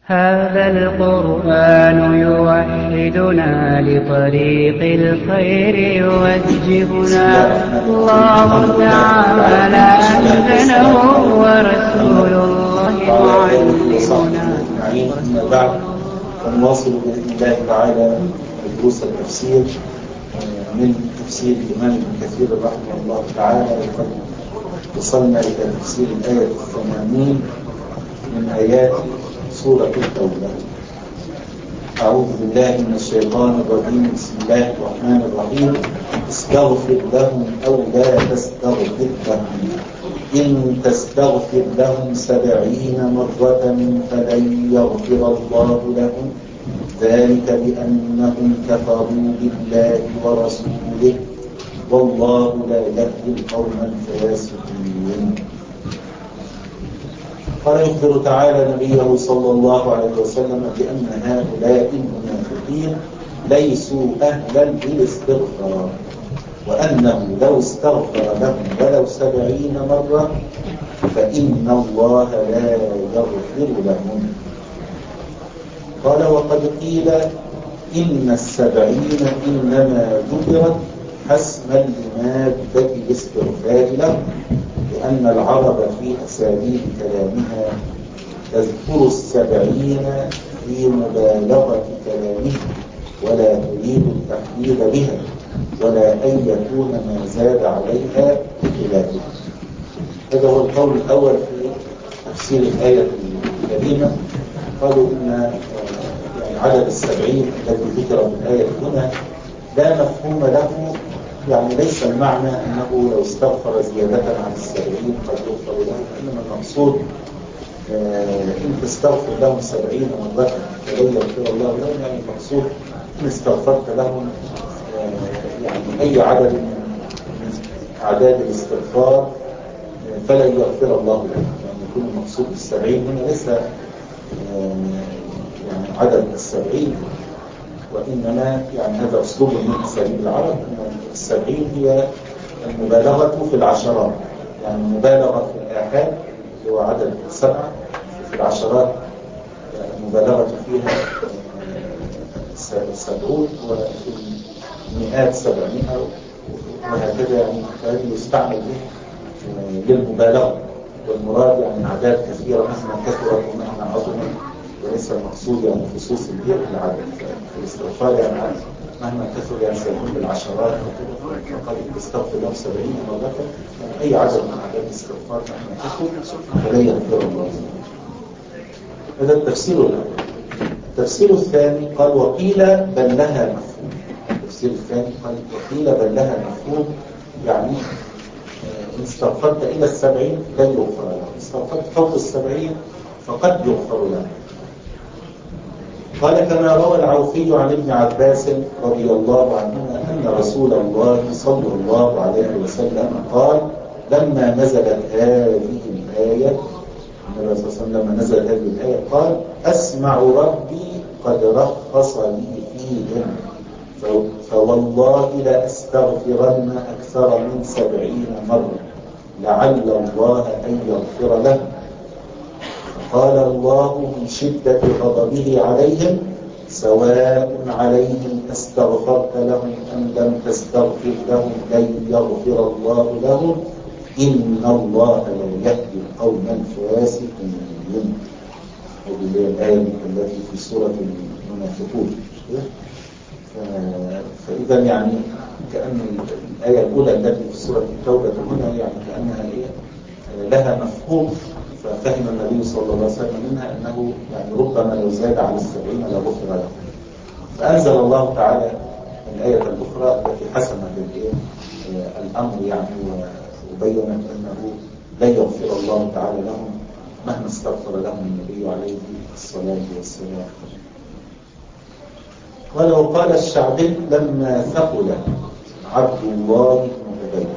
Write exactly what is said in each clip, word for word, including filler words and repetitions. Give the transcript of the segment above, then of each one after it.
هذا القرآن يوحدنا لطريق الخير يوجهنا. الله تعالى أنزله ورسول الله معلمنا. أما بعد، فنواصل بإذن الله تعالى دروس التفسير من تفسير الإمام ابن كثير رحمه الله تعالى. وقد وصلنا إلى تفسير الآية الثمانين من آيات سورة التوبة. أعوذ بالله من الشيطان الرجيم. بسم الله الرحمن الرحيم. استغفر لهم أو لا تستغفر لهم إن تستغفر لهم سبعين مرة فلن يغفر الله لهم ذلك بأنهم كفروا بالله ورسوله والله لا يهدي القوم الفاسقين. قال يخبر تعالى نبيه صلى الله عليه وسلم بأن هؤلاء المنافقين ليسوا أهلا للاستغفار، وأنه لو استغفر لهم ولو سبعين مرة فإن الله لا يغفر لهم. قال وقد قيل إن السبعين إنما ذكرت حسما لمادة الاستغفار له، لأن العرب في أساليب كلامها تذكر السبعين في مبالغة كلامها ولا تريد التحديد بها ولا أن يكون ما زاد عليها بخلافه. هذا هو القول الأول في تفسير الآية الكريمة. قالوا إن يعني عدد السبعين الذي ذكر في الآية هنا لا مفهوم له، يعني ليس المعنى أنه لو استغفر زيادة عن السبعين قد يغفر له، إنما المقصود إن تستغفر لهم سبعين مرة فلن يغفر الله لهم، يعني المقصود إن استغفرت لهم يعني أي عدد من أعداد الاستغفار فلن يغفر الله لهم. يعني يكون المقصود بالسبعين هنا ليس يعني عدد السبعين، وإنما يعني هذا أسلوب من أساليب العرب أن السبعين هي المبالغة في العشرات، يعني المبالغة في الآحاد هو عدد سبعة، في العشرات المبالغة فيها سبعون، وفي المئات سبعمائة، وهكذا. يعني هذا يستعمل به للمبالغة، والمراد يعني أعداد كثيرة مهما كثرت ومهما عظمت، وليس المقصود يعني خصوص العدد. الاستغفار يعني مهما كثر يعني سيكون بالعشرات، فقد تستغفر له سبعين مرة، يعني أي عدد من أعداد الاستغفار مهما كثر فلا يغفر الله. هذا التفسير الأول. التفسير الثاني قال وقيل بل لها مفهوم. التفسير الثاني قال وقيل بل لها مفهوم، يعني إن استغفرت إلى السبعين لن يغفر له، إن استغفرت فوق السبعين فقد يغفر له. قال كما روى العوفي عن ابن عباس رضي الله عنهما أن رسول الله صلى الله عليه وسلم قال لما نزلت هذه الآية، النبي صلى الله عليه وسلم لما نزلت هذه الآية قال أسمع ربي قد رخص لي فيهم فوالله لأستغفرن أكثر من سبعين مرة لعل الله أن يغفر لهم. قال الله من شدة غضبه عليهم سواء عليهم استغفرت لهم أم لم تستغفر لهم لن يغفر الله لهم إن الله لا يهدي القوم الفاسقين. هذه هي الآية التي في سورة المنافقون. فإذا يعني كأن الآية الأولى التي في سورة التوبة هنا يعني كأنها لها مفهوم، ففهم النبي صلى الله عليه وسلم منها أنه يعني ربما لو زاد على السبعين لغفر له. فأنزل الله تعالى الآية الأخرى التي حسمت الأمر يعني وبينت أنه لا يغفر الله تعالى لهم مهما استغفر لهم النبي عليه الصلاة والسلام. ولو قال الشعبي لما ثقل عبد الله بن أبي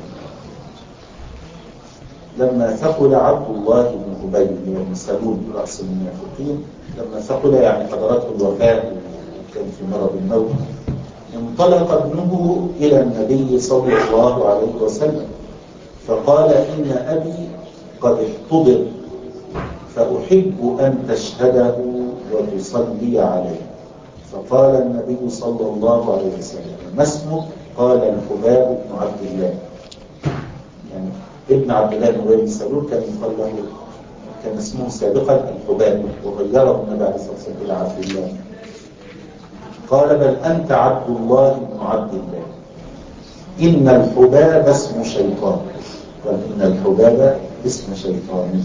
لما ثقل عبد الله بن أبي بن سلول رأس المنافقين، لما ثقل يعني حضرته الوفاة وكان في مرض الموت، انطلق ابنه إلى النبي صلى الله عليه وسلم فقال إن أبي قد احتضر فأحب أن تشهده وتصلي عليه. فقال النبي صلى الله عليه وسلم: ما اسمك؟ قال: الحباب بن عبد الله. يعني ابن عبد الله بن أبي بن سلول كان يقال له، كان اسمه سابقا الحباب، وغيره النبي عليه الصلاة والسلام إلى عبد الله. قال: بل أنت عبد الله بن عبد الله. إن الحباب اسم شيطان. قال: إن الحباب اسم شيطان.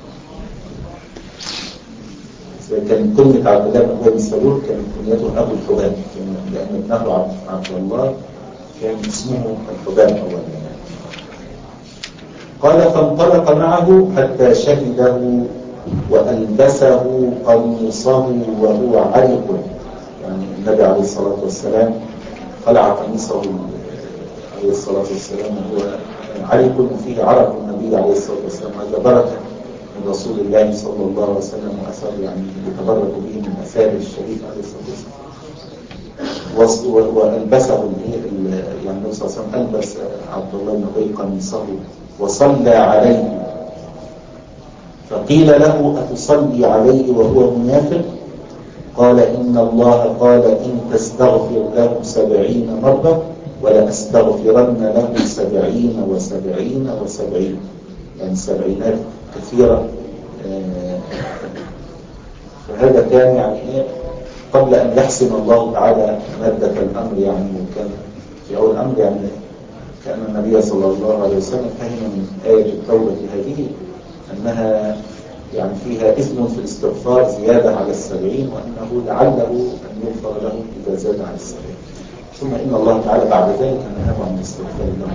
كان كنية عبد الله بن أبي بن سلول كان كنيته أبو الحباب، لأن ابنه عبد الله كان اسمه الحباب أولا. قال: فانطلق معه حتى شهده وألبسه قميصه وهو علق. يعني النبي عليه الصلاة والسلام خلع قميصه عليه الصلاة والسلام وهو علق فيه عرق النبي عليه الصلاة والسلام. هذا بركة من رسول الله صلى الله عليه وسلم، وأثر يعني يتبرك به من أثاره الشريف عليه الصلاة والسلام. وألبسه يعني النبي صلى الله عليه وسلم ألبس عبد الله بن أبي قميصه وصلى عليه. فقيل له: أتصلي عليه وهو منافق؟ قال: إن الله قال: إن تستغفر له سبعين مرة ولأستغفرن له سبعين وسبعين وسبعين. يعني سبعينات كثيرة. فهذا كان يعني قبل أن يحسن الله تعالى مادة الأمر، يعني وكان في أول الأمر يعني كأن النبي صلى الله عليه وسلم فهم من آية التوبة هذه أنها يعني فيها إثم في الاستغفار زيادة على السبعين، وأنه لعله أن يغفر له إذا زاد على السبعين. ثم إن الله تعالى بعد ذلك نهاه عن الاستغفار لهم.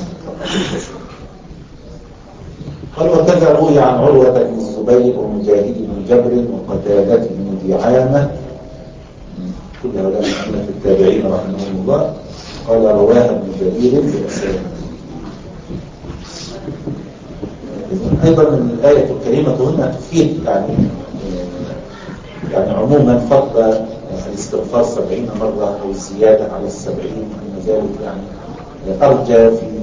قال: وكذا روي عن عروة بن الزبير ومجاهد بن جبر وقتادة بن دعامة، كل هؤلاء من التابعين رحمهم الله. قال: رواها ابن جرير بأسانيد. أيضا من الآية الكريمة هنا تفيد يعني يعني عموما فضل الاستغفار سبعين مرة أو الزيادة على السبعين، وأن ذلك يعني أرجى في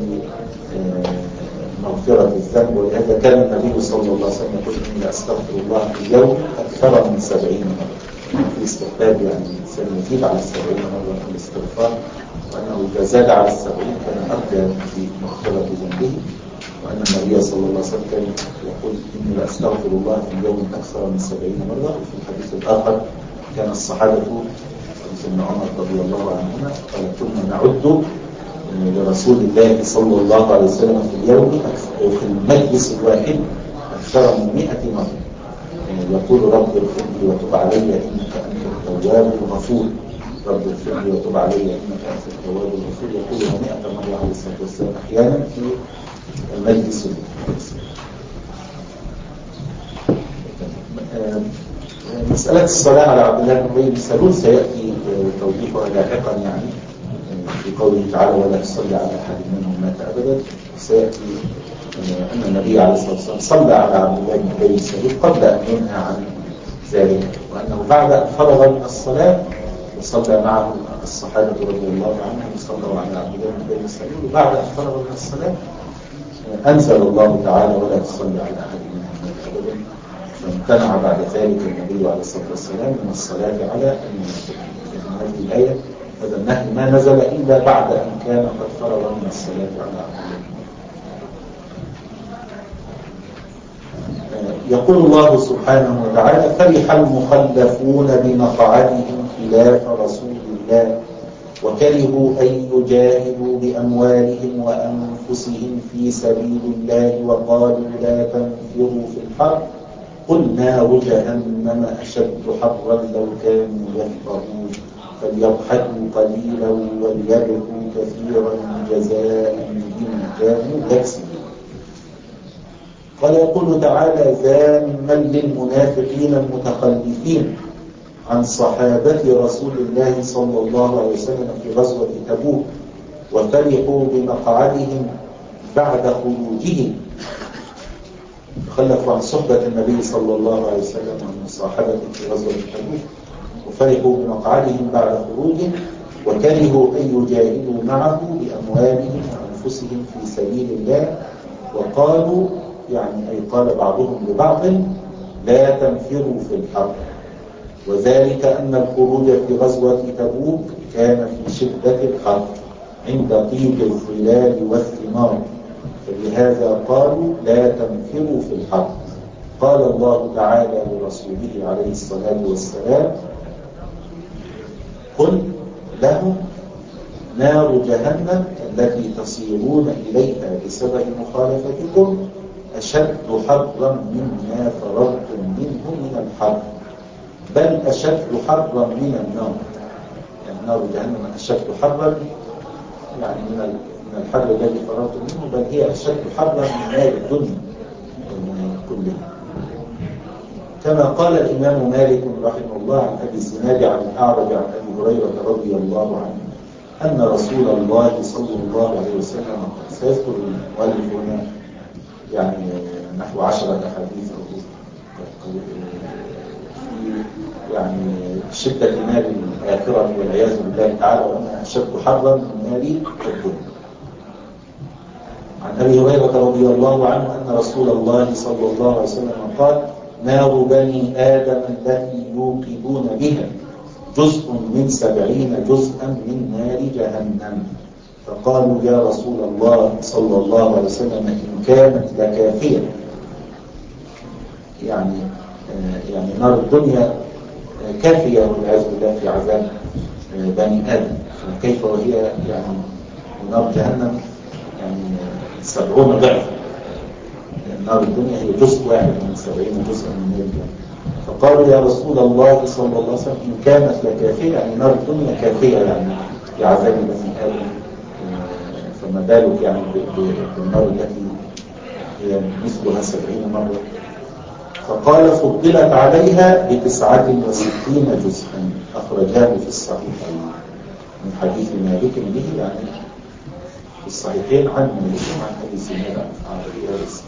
مغفرة الذنب. ولهذا كان النبي صلى الله عليه وسلم يقول: إني أستغفر الله في اليوم أكثر من سبعين مرة. في استغفار يعني الإنسان يزيد على السبعين مرة في الاستغفار، وأنه إذا زاد على السبعين كان أرجى في مغفرة ذنبه. وأن النبي صلى الله عليه وسلم كان يقول: إني لأستغفر الله في اليوم أكثر من سبعين مرة. وفي الحديث الآخر كان الصحابة ابن عمر رضي الله عنهما قال: كنا نعد لرسول الله صلى الله عليه وسلم في اليوم أو في المجلس الواحد أكثر من مئة مرة. يقول: رب اغفر لي وتب علي إنك أنت التواب الغفور. رب اغفر لي وتب علي إنك أنت التواب الغفور. يقولها مئة مرة عليه الصلاة والسلام أحيانا في المجلس. مسألة الصلاة على عبد الله بن أبي بن سلول سيأتي توضيحها لاحقا، يعني في قوله تعالى: ولا تصلي على أحد منهم مات أبدا. سيأتي أن النبي عليه الصلاة والسلام صلى على عبد الله بن أبي بن سلول قبل أن ينهى عن ذلك، وأنه بعد أن فرغ من الصلاة وصلى معه الصحابة رضي الله عنهم صلوا على عبد الله بن أبي بن سلول، وبعد أن فرغ من الصلاة أنزل الله تعالى: ولا تصلي على أحد منهم مات أبدا. فامتنع بعد ذلك النبي عليه الصلاة والسلام من الصلاة على المنافقين. في هذه الآية هذا النهي ما نزل إلا بعد أن كان قد فرغ من الصلاة على عبد الله. يقول الله سبحانه وتعالى: فرح المخلفون بمقعدهم خلاف رسول الله وكرهوا أن يجاهدوا بأموالهم وأنفسهم في سبيل الله وقالوا لا تنفروا في الحر قل نار جهنم أشد حرا لو كانوا يفقهون فليضحكوا قليلا وليبكوا كثيرا جزاء بما كانوا يكسبون. قال: يقول تعالى ذاما للمنافقين المتخلفين عن صحابة رسول الله صلى الله عليه وسلم في غزوة تبوك وفرحوا بمقعدهم بعد خروجهم. تخلفوا عن صحبة النبي صلى الله عليه وسلم وعن مصاحبته في غزوة تبوك وفرحوا بمقعدهم بعد خروجهم وكرهوا أن يجاهدوا معه بأموالهم وأنفسهم في سبيل الله وقالوا يعني أي قال بعضهم لبعض لا تنفروا في الحرب، وذلك أن الخروج في غزوة تبوك كان في شدة الحر عند طيب الظلال والثمار، فلهذا قالوا لا تنفروا في الحرب. قال الله تعالى لرسوله عليه الصلاة والسلام: قل لهم نار جهنم التي تصيرون إليها بسبب مخالفتكم أشد حرا مما فررتم منه من الحر، بل أشد حرا من النار. يعني نار جهنم أشد حرا يعني من الحر الذي فررتم منه، بل هي أشد حرا من نار الدنيا كلها. كما قال الإمام مالك رحمه الله عن أبي الزناد عن الأعرج عن أبي هريرة رضي الله عنه أن رسول الله صلى الله عليه وسلم سيذكر المؤلف هنا يعني نحو عشرة أحاديث يعني شدة نار الآخرة والعياذ بالله تعالى، وأنها أشد حرا من نار الدنيا. عن أبي هريرة رضي الله عنه أن رسول الله صلى الله عليه وسلم قال: نار بني آدم التي يوقدون بها جزء من سبعين جزءا من نار جهنم. فقالوا: يا رسول الله صلى الله عليه وسلم إن كانت لكافية، يعني يعني نار الدنيا كافية والعياذ بالله في عذاب بني آدم، كيف وهي يعني نار جهنم يعني سبعون ضعف. نار الدنيا هي جزء واحد من سبعين جزءا من نار الجهنم. فقالوا: يا رسول الله صلى الله عليه وسلم إن كانت لكافية، يعني نار الدنيا كافية يعني في عذاب بني آدم، فما بالك يعني بالنار التي هي مثلها سبعين مرة. فقال: فضلت عليها بتسعة وستين جزءا، أخرجاه في الصحيحين من حديث مالك به، يعني في الصحيحين عن مالك عن أبي سنان عن أبي هريرة.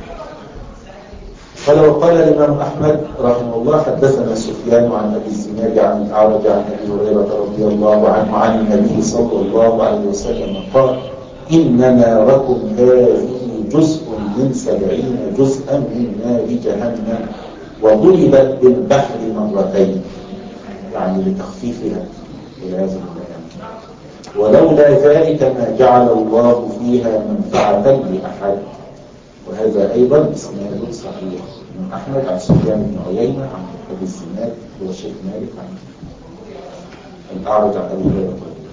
قال: وقال الإمام أحمد رحمه الله حدثنا سفيان عن أبي الزناد عن الأعرج عن أبي هريرة رضي الله عنه عن النبي صلى الله عليه وسلم قال: إن ناركم هذه جزء من سبعين جزءا من نار جهنم وضربت بالبحر مرتين، يعني لتخفيفها والعياذ بالله، ولولا ذلك ما جعل الله فيها منفعة لأحد. وهذا أيضا إسناد صحيح من أحمد عن سفيان بن عيينة عن أبي الزناد هو شيخ مالك عن الأعرج عن أبي هريرة.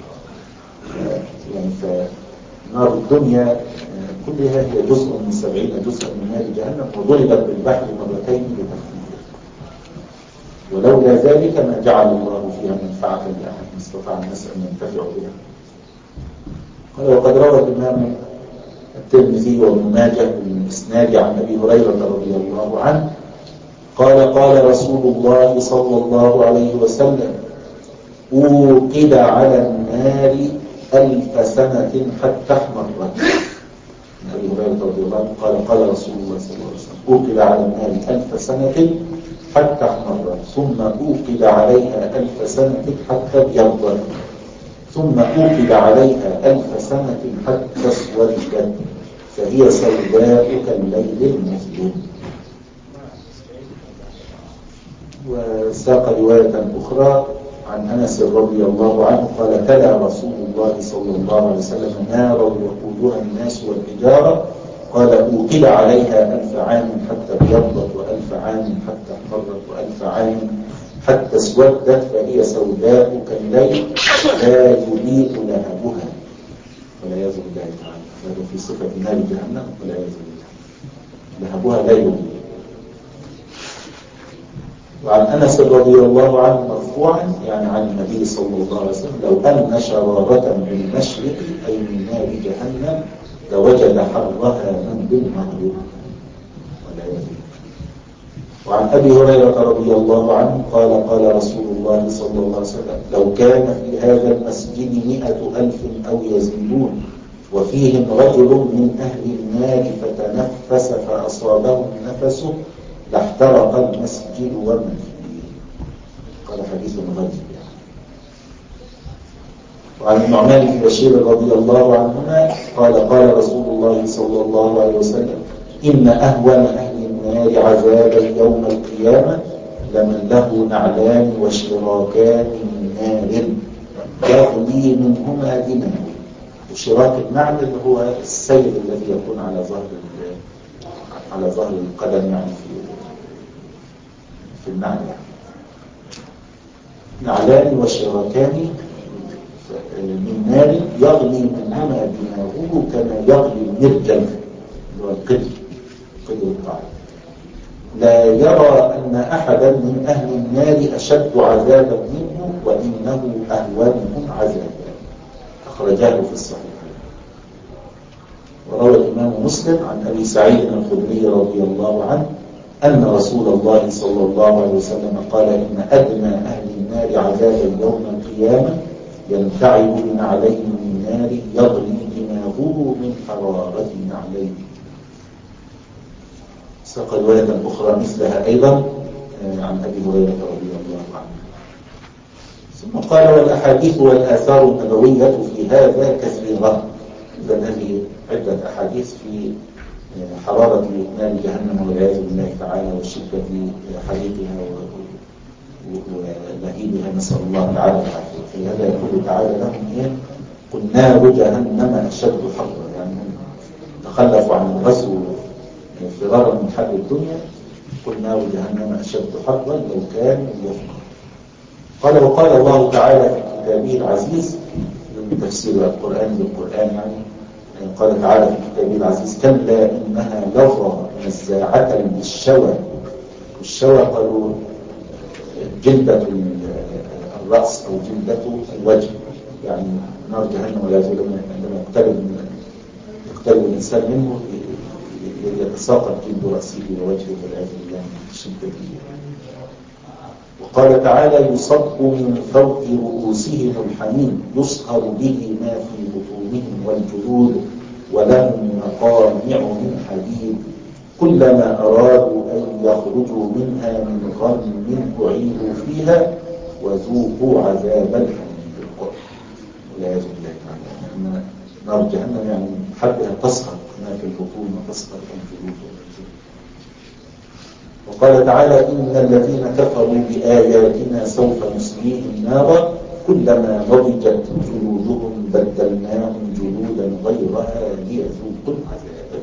يعني فنار الدنيا كلها هي جزء من سبعين جزءا من نار جهنم وضربت بالبحر مرتين لتخفيفها، ولولا ذلك ما جعل الله فيها منفعة لأحد استطاع الناس أن ينتفعوا بها. قال: وقد روى الإمام الترمذي وابن ماجه بالإسناد عن أبي هريرة رضي الله عنه قال: قال رسول الله صلى الله عليه وسلم: أوقد على النار ألف سنة حتى احمرت. أبي هريرة رضي الله عنه قال: قال رسول الله صلى الله عليه وسلم: أوقد على النار ألف سنة حتى احمرت، ثم أوقد عليها ألف سنة حتى ابيضت، ثم أوقد عليها ألف سنة حتى اسودت، فهي سوداء كالليل المظلم. وساق رواية أخرى عن أنس رضي الله عنه قال: تلا رسول الله صلى الله عليه وسلم: نارا وقودها الناس والحجارة، قال: أوقد عليها ألف عام حتى ابيضت، وألف عام حتى احمرت، وألف عام حتى اسودت، فهي سوداء كالليل لا يضيء لهبها، والعياذ بالله تعالى. هذا في صفة نار جهنم والعياذ بالله، لهبها لا يضيء. وعن أنس رضي الله عنه مرفوعا يعني عن النبي صلى الله عليه وسلم: لو أن شرارة بالمشرق أي من نار جهنم لوجد حرها من بالمغرب، والعياذ بالله. وعن أبي هريرة رضي الله عنه قال: قال رسول الله صلى الله عليه وسلم: لو كان في هذا المسجد مئة ألف أو يزيدون وفيهم رجل من أهل النار فتنفس فأصابه نفسه لاحترق المسجد ومن فيه. قال: حديث غريب. وعن النعمان بن بشير رضي الله عنهما قال: قال رسول الله صلى الله عليه وسلم: إن أهون أهل النار عذابا يوم القيامة القيامة لمن له نعلان وشراكان من نار يغلي منهما دماغه. وشراك النعل اللي هو السيل الذي يكون على ظهر على ظهر القدم، يعني في في النعل. نعلان وشراكان من نار يغلي منهما دماغه كما يغلي المرجل اللي هو القدر قدر الطعام. لا يرى أن أحدا من أهل النار أشد عذابا منه وإنه أهونهم عذابا. أخرجاه في الصحيح. وروى الإمام مسلم عن أبي سعيد الخدري رضي الله عنه أن رسول الله صلى الله عليه وسلم قال إن أدنى أهل النار عذابا يوم القيامة ينتعب بنعليه من نار يغلي دماغه من حرارة نعليه. ساق رواية أخرى مثلها أيضا عن أبي هريرة رضي الله عنه. ثم قال والأحاديث والآثار النبوية في هذا كثيرة. إذن هذه عدة أحاديث في حرارة نار جهنم والعياذ بالله تعالى وشدة حريقها ولهيبها، نسأل الله تعالى العافية. في هذا يقول تعالى لهم إيه؟ قل نار جهنم أشد حرا، يعني هم تخلفوا عن الغزو فرارا من حرب الدنيا. قل نار جهنم أشد حرا لو كانوا يفقهون. قال وقال الله تعالى في كتابه العزيز من تفسير القرآن بالقرآن، يعني قال تعالى في كتابه العزيز كلا إنها لظى نزاعة للشوى. والشوى قالوا جلدة الرأس أو جلدة الوجه، يعني نار جهنم والعياذ بالله عندما يقترب يقترب الإنسان منه يتساقط جلد رأسه ووجهه والعياذ بالله من شدته. وقال تعالى يصب من فوق رؤوسهم الحميم يصهر به ما في بطونهم والجلود ولهم مقامع من حديد كلما أرادوا أن يخرجوا منها من غم أعيدوا فيها وذوقوا عذاب الحميم. والعياذ بالله تعالى نار جهنم يعني حدها تصهر ما في البطون وتصهر الجلود. وقال تعالى إن الذين كفروا بآياتنا سوف نصليهم نارا كلما نضجت جلودهم بدلناهم جلودا غيرها ليذوقوا العذاب.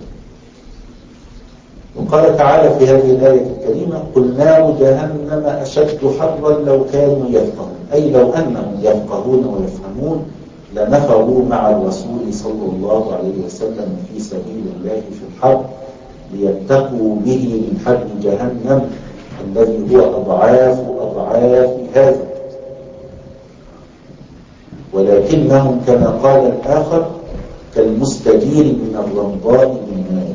وقال تعالى في هذه الآية الكريمة قل نار جهنم أشد حرا لو كانوا يفقهون، أي لو أنهم يفقهون ويفهمون لنفروا مع الرسول صلى الله عليه وسلم في سبيل الله في الحرب ليتقوا به من حر جهنم الذي هو أضعاف أضعاف هذا، ولكنهم كما قال الآخر كالمستجير من الرمضاء بالنار.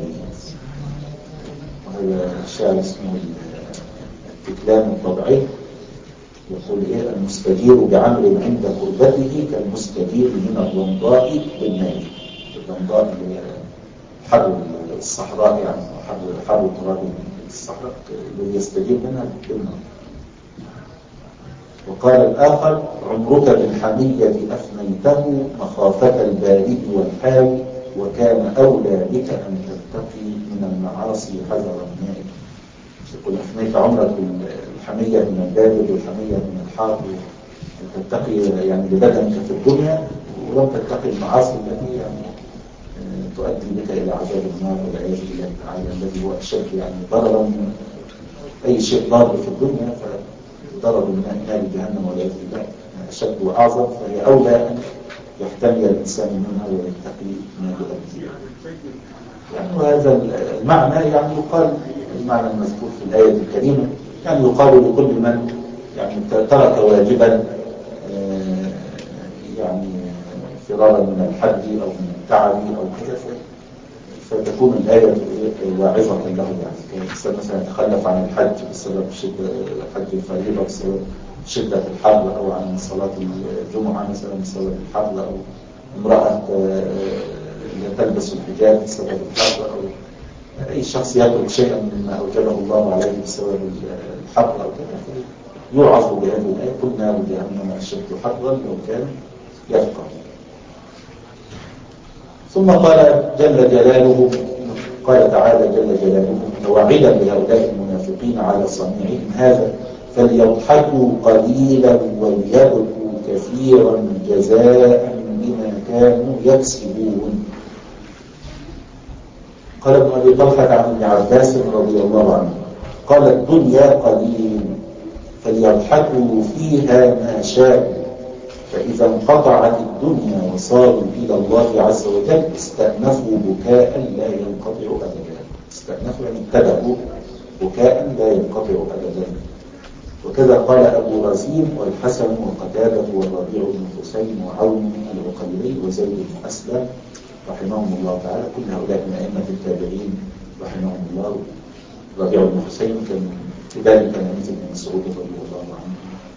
وهذا الشاعر اسمه التكلام الطبعي يقول إيه المستجير بعمل عند قربته كالمستجير من الرمضاء بالنار. الرمضاء اللي هي حر الصحراء، يعني حر حر تراب الصحراء الذي يستجيب منها بالنار. وقال الآخر عمرك بالحمية أفنيته مخافة البارد والحاوي وكان أولى بك أن تتقي من المعاصي حذر النار. يقول أفنيت عمرك بالحمية من البارد والحمية من الحار تتقي يعني لبدنك في الدنيا ولم تتقي المعاصي التي يعني تؤدي بك إلى عذاب النار والعياذ بالله تعالى الذي هو أشد يعني ضررا من أي شيء ضار في الدنيا، فضرر من نار جهنم والعياذ بالله أشد وأعظم، فهي أولى أن يحتمي الإنسان منها ويتقي ما يؤدي. يعني وهذا المعنى يعني يقال المعنى المذكور في الآية الكريمة يعني يقال لكل من يعني ترك واجبا يعني فرارا من الحد أو من التعب أو كذا فتكون الآية واعظة له، يعني كإنسان مثلا يتخلف عن الحج بسبب شدة حج الفريضة بسبب شدة الحر أو عن صلاة الجمعة مثلا بسبب الحر أو امرأة تلبس الحجاب بسبب الحر أو أي شخص يترك شيئا مما أوجبه الله عليه بسبب الحر أو كذا يوعظ بهذه الآية قل نار جهنم أشد حرا لو كان يفقه. ثم قال جل جلاله قال تعالى جل جلاله متوعدا لهؤلاء المنافقين المنافقين على صنيعهم هذا فليضحكوا قليلا وليبكوا كثيرا جزاء بما كانوا يكسبون. قال ابن أبي طلحة عن ابن عباس رضي الله عنه قال الدنيا قليل فليضحكوا فيها ما شاءوا، فإذا انقطعت الدنيا وصاروا إلى الله عز وجل استأنفوا بكاء لا ينقطع أبدا. استأنفوا يعني ابتدأوا بكاء لا ينقطع أبدا. وكذا قال أبو رزين والحسن وقتادة والربيع بن حسين وعون العقيلي وزيد بن أسلم رحمهم الله تعالى. كل هؤلاء من أئمة التابعين رحمهم الله. الربيع بن حسين كان كذلك نميذج بن مسعود رضي الله عنه.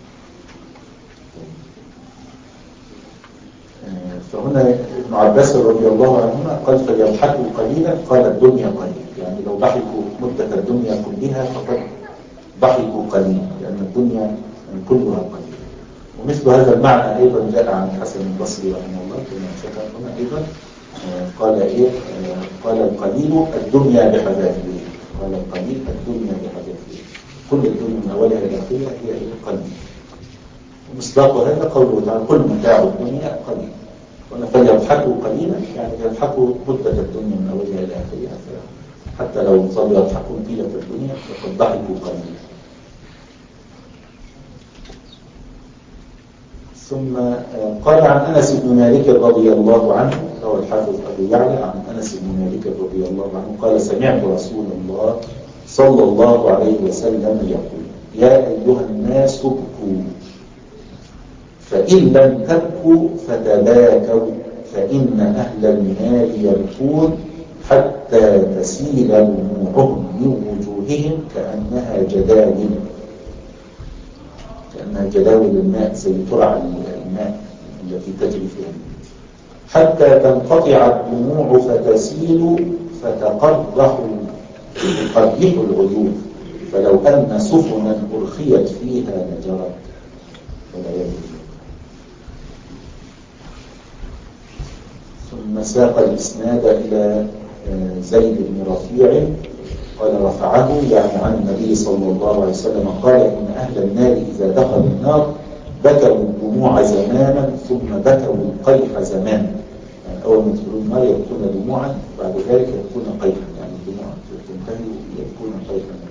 فهنا ابن عباس رضي الله عنهما قال فليضحكوا قليلا، قال الدنيا قليل، يعني لو ضحكوا مدة الدنيا كلها فقد ضحكوا قليلا، لأن الدنيا كلها قليل. ومثل هذا المعنى أيضا جاء عن الحسن البصري رحمه الله كما ذكر هنا أيضا. قال إيه؟ قال القليل الدنيا بحذافيرها. قال القليل الدنيا بحذافيرها. كل الدنيا من أولها إلى آخرها هي قليل. ومصداق هذا قوله تعالى كل متاع الدنيا قليل. وأنا فليضحكوا قليلا يعني يضحكوا مدة الدنيا من أولها إلى آخرها، حتى لو ظلوا يضحكون طيلة الدنيا فقد ضحكوا قليلا. ثم قال عن أنس بن مالك رضي الله عنه، روى الحافظ أبو يعلى عن أنس بن مالك رضي الله عنه قال سمعت رسول الله صلى الله عليه وسلم يقول يا أيها الناس ابكوا فإن لم تبكوا فتباكوا فإن أهل النار يبكون حتى تسيل دموعهم من وجوههم كأنها جداول كأنها جداول الماء زي ترع الماء التي تجري فيها، حتى تنقطع الدموع فتسيل فتقرح تقرح العيون فلو أن سفنا أرخيت فيها لجرت ولا يجري. ثم ساق الإسناد إلى زيد بن رفيع قال رفعه يعني عن النبي صلى الله عليه وسلم قال إن أهل النار إذا دخلوا النار بكوا الدموع زمانا ثم بكوا القيح زمانا. يعني أول ما يدخلوا النار يبكون دموعا بعد ذلك يبكون قيحا، يعني الدموع تنتهي يبكون قيحا.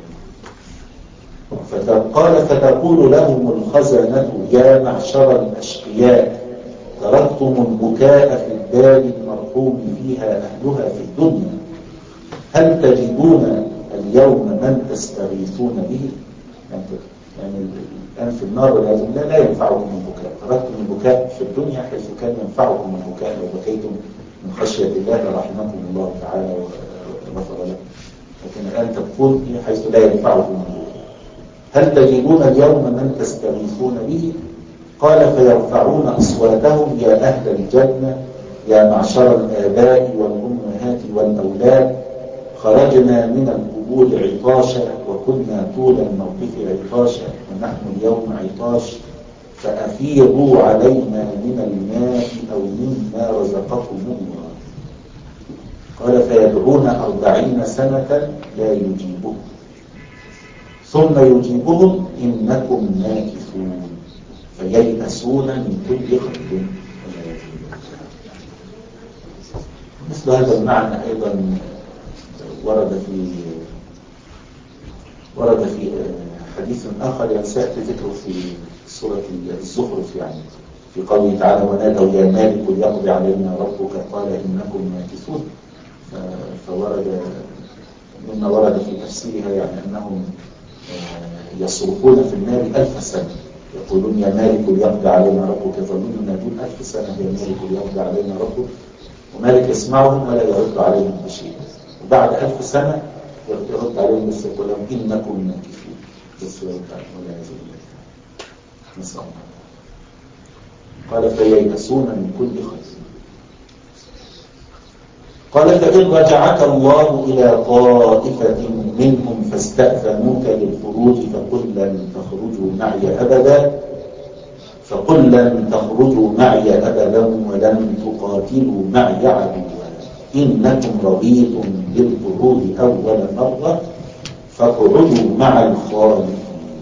فقال فتقول لهم الخزنة يا معشر الأشقياء تركتم البكاء في الدار المرحوم فيها أهلها في الدنيا، هل تجدون اليوم من تستغيثون به؟ يعني الآن في النار والعياذ بالله لا ينفعكم البكاء. تركتم البكاء في الدنيا حيث كان ينفعكم البكاء، لو بكيتم من خشية الله رحمكم الله تعالى وغفر لكم، لكن الآن تبكون حيث لا ينفعكم البكاء. هل تجدون اليوم من تستغيثون به؟ قال فيرفعون أصواتهم يا أهل الجنة يا معشر الآباء والأمهات والأولاد خرجنا من القبور عطاشا وكنا طول الموقف عطاشا ونحن اليوم عطاش فأفيضوا علينا من الماء أو مما رزقكم الله. قال فيدعون أربعين سنة لا يجيبهم ثم يجيبهم إنكم ناكثون فييأسون من كل خير. مثل هذا المعنى أيضا ورد في ورد في حديث آخر يعني سيأتي ذكره في سورة الزخرف، يعني في قوله تعالى ونادوا يا مالك ليقضي علينا ربك قال إنكم ماكثون. فورد مما ورد في تفسيرها يعني أنهم يصرخون في النار ألف سنة يقولون يا مالك ليقضي علينا ربك، يظلون ينادون ألف سنة يا مالك ليقضي علينا ربك، ومالك يسمعهم ولا يرد عليهم بشيء، وبعد ألف سنة يرد عليهم بس يقول لهم إنكم ماكثون بس يرد عليهم ولا يزال الله. نسأل الله. قال فييأسون من كل خير. قال فإن رجعك الله إلى طائفة منهم فاستأذنوك للخروج فقل لن تخرجوا معي أبدا فقل لن تخرجوا معي أبدا ولن تقاتلوا معي عدوا إنكم رضيتم بالقعود أول مرة فاقعدوا مع الخالفين.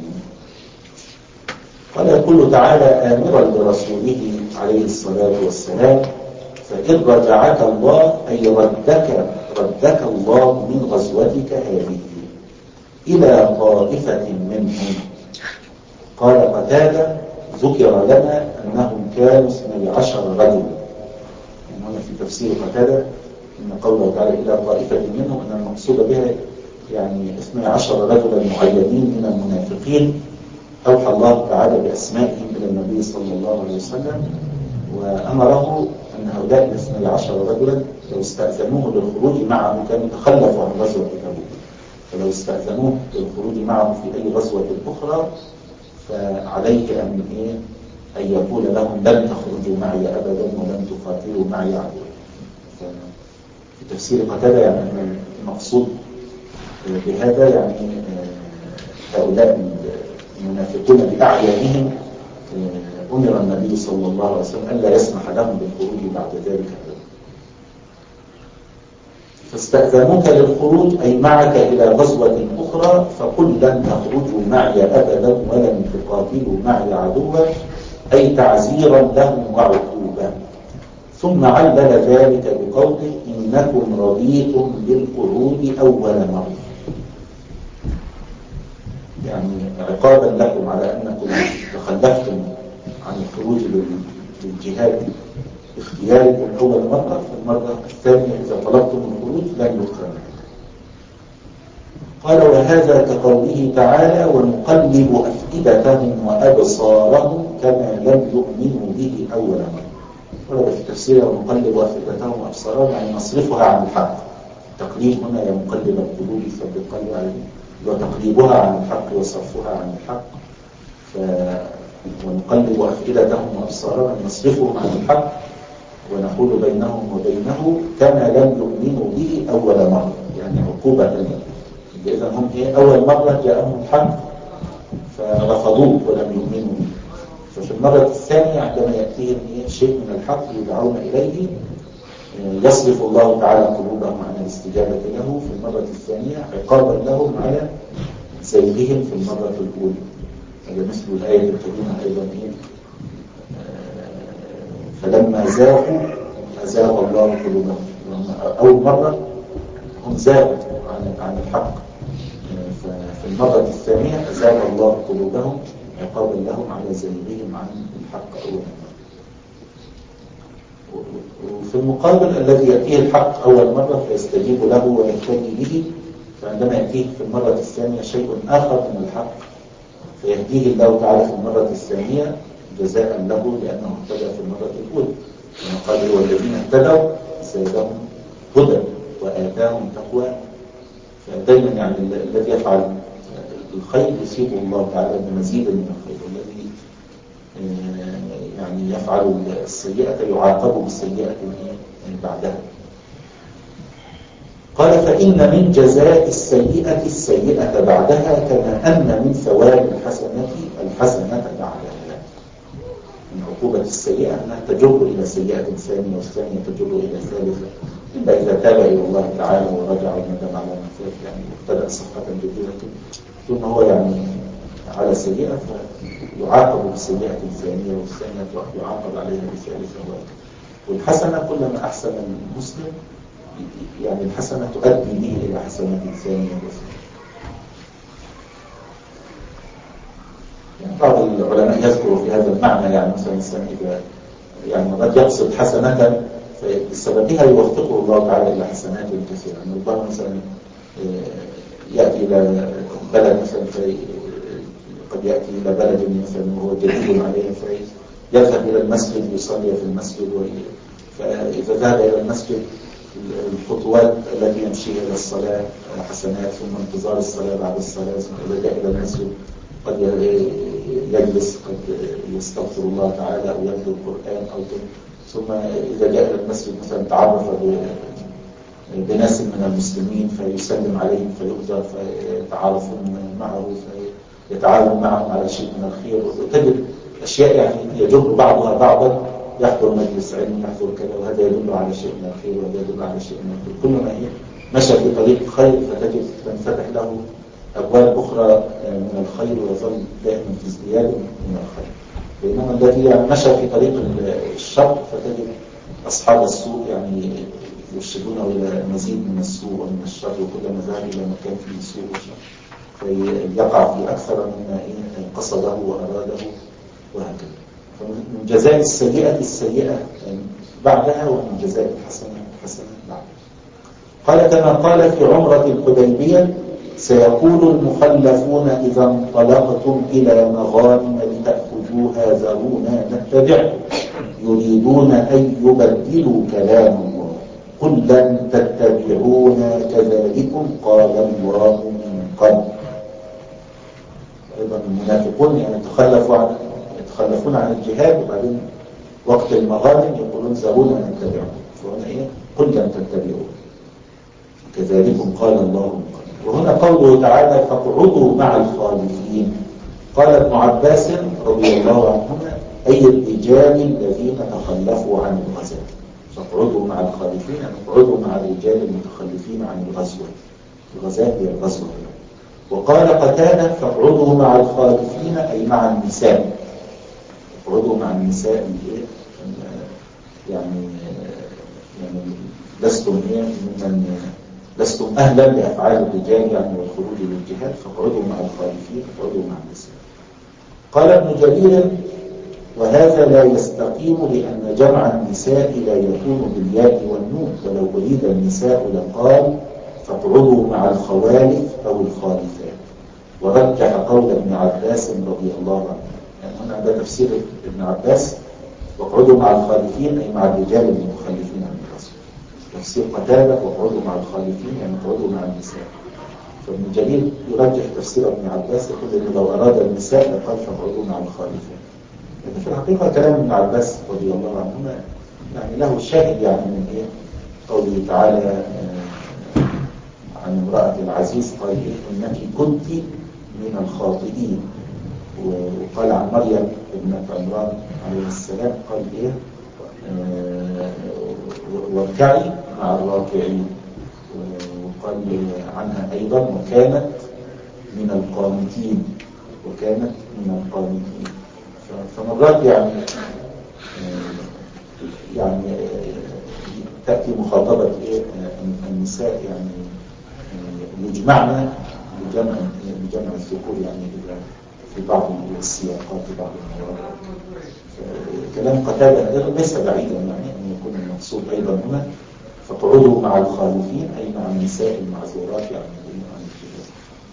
قال يقول تعالى آمرا لرسوله عليه الصلاة والسلام: فإن رجعك الله أي ردك ردك الله من غزوتك هذه إلى طائفة منهم. قال قتادة: ذكر لنا أنهم كانوا اثني عشر رجلا. يعني هنا في تفسير قتادة إن قوله تعالى إلى طائفة منهم أن المقصود بها يعني اثني عشر رجلا معينين من المنافقين أوحى الله تعالى بأسمائهم إلى النبي صلى الله عليه وسلم، وأمره أن هؤلاء الاثني عشر رجلا لو استأذنوه للخروج معه كانوا تخلفوا عن غزوة تبوك، فلو استأذنوه للخروج معه في أي غزوة أخرى فعليه أن إيه أن يقول لهم لن تخرجوا معي أبدا ولن تقاتلوا معي عدوا. في تفسير قتادة يعني أن المقصود بهذا يعني هؤلاء المنافقون بأعيانهم أمر النبي صلى الله عليه وسلم ألا يسمح لهم بالخروج بعد ذلك أبدا. فاستأذنوك للخروج أي معك إلى غزوة أخرى فقل لن تخرجوا معي أبدا ولن تقاتلوا معي عدوا، أي تعزيرا لهم وعقوبا. ثم علل ذلك بقوله: إنكم رضيتم بالقعود أول مرة، يعني عقابا لكم على أنكم تخلفتم عن الخروج للجهاد باختياركم أول مرة، فالمرة الثانية إذا طلبتم الخروج لن يؤخذ. قال: وهذا كقوله تعالى: ونقلب أفئدتهم وأبصارهم كما لم يؤمنوا به أول مرة. ورد في تفسير ونقلب أفئدتهم وأبصارهم يعني نصرفها عن الحق. التقليب هنا يا مقلب القلوب ثبت قلبي عليه، وتقليبها عن الحق وصرفها عن الحق. ف... ونقلب أفئدتهم وأبصارهم نصرفهم عن الحق ونحول بينهم وبينه كما لم يؤمنوا به أول مرة، يعني عقوبة لهم. إذا هم إيه أول مرة جاءهم الحق فرفضوه ولم يؤمنوا به، ففي المرة الثانية عندما يأتيهم إيه شيء من الحق يدعون إليه يصرف الله تعالى قلوبهم عن الاستجابة له في المرة الثانية عقابا لهم على زيغهم في المرة الأولى. هذا مثل الآية الكريمة أيضا إيه فلما زاغوا أزاغ الله قلوبهم. أول مرة هم زاغوا عن عن الحق، ففي المرة الثانية أزاغ الله قلوبهم عقابا لهم على زيغهم عن الحق أول مرة. وفي المقابل الذي يأتيه الحق أول مرة فيستجيب له ويهتدي به، فعندما يأتيه في المرة الثانية شيء آخر من الحق فيهديه الله تعالى في المرة الثانية جزاء له لأنه اهتدى في المرة الأولى. كما قال: والذين اهتدوا زادهم هدى وآتاهم تقوى. فدايما يعني الذي يفعل الخير يصيبه الله تعالى بمزيد من الخير، والذي يعني يفعل السيئة يعاقب بالسيئة بعدها. قال: فإن من جزاء السيئة السيئة بعدها كما أن من ثواب الحسنة الحسنة بعدها. من عقوبة السيئة أنها تجر إلى سيئة ثانية، والثانية تجر إلى ثالثة، إلا إذا تاب إلى الله تعالى ورجع وندم على ما فات يعني وابتدأ صفحة جديدة. ثم هو يعني على سيئة فيعاقب بسيئة ثانية، والثانية يعاقب عليها بثالثة. والحسنة كلما أحسن المسلم يعني الحسنة تؤدي به إلى حسنة ثانية. يعني بعض العلماء يذكروا في هذا المعنى يعني مثلا الإنسان إذا يعني مرات يقصد حسنة فبسببها يوفقه الله تعالى إلى حسنات كثيرة. يعني ربما مثلا يأتي إلى بلد مثلا قد يأتي إلى بلد مثلا وهو جديد عليه فيذهب إلى المسجد يصلي في المسجد، فإذا ذهب إلى المسجد الخطوات التي يمشيها إلى الصلاة حسنات، ثم انتظار الصلاة بعد الصلاة، ثم إذا جاء إلى المسجد قد يجلس قد يستغفر الله تعالى أو يتلو القرآن أو ثم إذا جاء إلى المسجد مثلا تعرف بناس من المسلمين فيسلم عليهم فيؤجر فيتعارفون معه فيتعاون معهم على شيء من الخير. وتجد أشياء يعني يجر بعضها بعضا، يحضر مجلس علم يحضر كذا، وهذا يدل على شيء من الخير وهذا يدل على شيء من الخير. كل ما هي مشى في طريق خير فتجد تنفتح له أبواب أخرى من الخير ويظل دائما في ازدياد من الخير. بينما الذي يعني مشى في طريق الشر فتجد أصحاب السوء يعني يرشدونه إلى مزيد من السوء ومن الشر، وكلما ذهب إلى مكان فيه سوء وشر فيقع في أكثر مما قصده وأراده وهكذا. فمن جزاء السيئة السيئة بعدها، ومن جزاء الحسنة الحسنة بعدها. قال كما قال في عمرة الحديبية: سيقول المخلفون إذا انطلقتم إلى مغانم لتأخذوها ذرونا نتبعكم يريدون أن يبدلوا كلام الله قل لن تتبعونا كذلكم قال الله من قبل. أيضا المنافقون يعني تخلفوا عن يتخلفون عن الجهاد، وبعدين وقت المغانم يقولون ذرونا نتبعكم، فهنا إيه؟ قل لن تتبعونا كذلكم قال الله من قبل. وهنا قوله تعالى: فاقعدوا مع الخالفين. قال ابن عباس رضي الله عنهما: أي الرجال الذين تخلفوا عن الغزاة. فاقعدوا مع الخالفين يعني اقعدوا مع الرجال المتخلفين عن الغزوة. الغزاة هي الغزوة. وقال قتادة: فاقعدوا مع الخالفين أي مع النساء. اقعدوا مع النساء يعني يعني لستم هي ممن لستم أهلا لأفعال الرجال يعني والخروج للجهاد، فاقعدوا مع الخالفين اقعدوا مع النساء. قال ابن جرير: وهذا لا يستقيم لأن جمع النساء لا يكون بالياء والنون، ولو أريد النساء لقال فاقعدوا مع الخوالف أو الخالفات. ورجح قول ابن عباس رضي الله عنه. يعني هنا ده تفسير ابن عباس: واقعدوا مع الخالفين أي مع الرجال المتخلفين عن الرسول. تفسير قتادة: واقعدوا مع الخالفين يعني اقعدوا مع النساء. فابن جرير يرجح تفسير ابن عباس، يقول إنه لو أراد النساء لقال فاقعدوا مع الخالفين. لكن في الحقيقة كلام ابن عباس رضي الله عنهما يعني له شاهد يعني من إيه؟ قوله تعالى عن امرأة العزيز قال إيه؟ إنك كنت من الخاطئين. وقال عن مريم ابنة عمران عليه السلام قال إيه؟ واركعي مع الراكعين. وقال عنها أيضا وكانت من القانتين وكانت من القانتين. فمرات يعني يعني تأتي مخاطبة النساء يعني يجمعنا بجمع بجمع الذكور يعني في بعض السياقات في بعض المواضع. كلام قتادة ليس بعيدا يعني أن يكون المقصود أيضا هنا فاقعدوا مع الخالفين أي مع النساء المعذورات يعني عن الجهاد.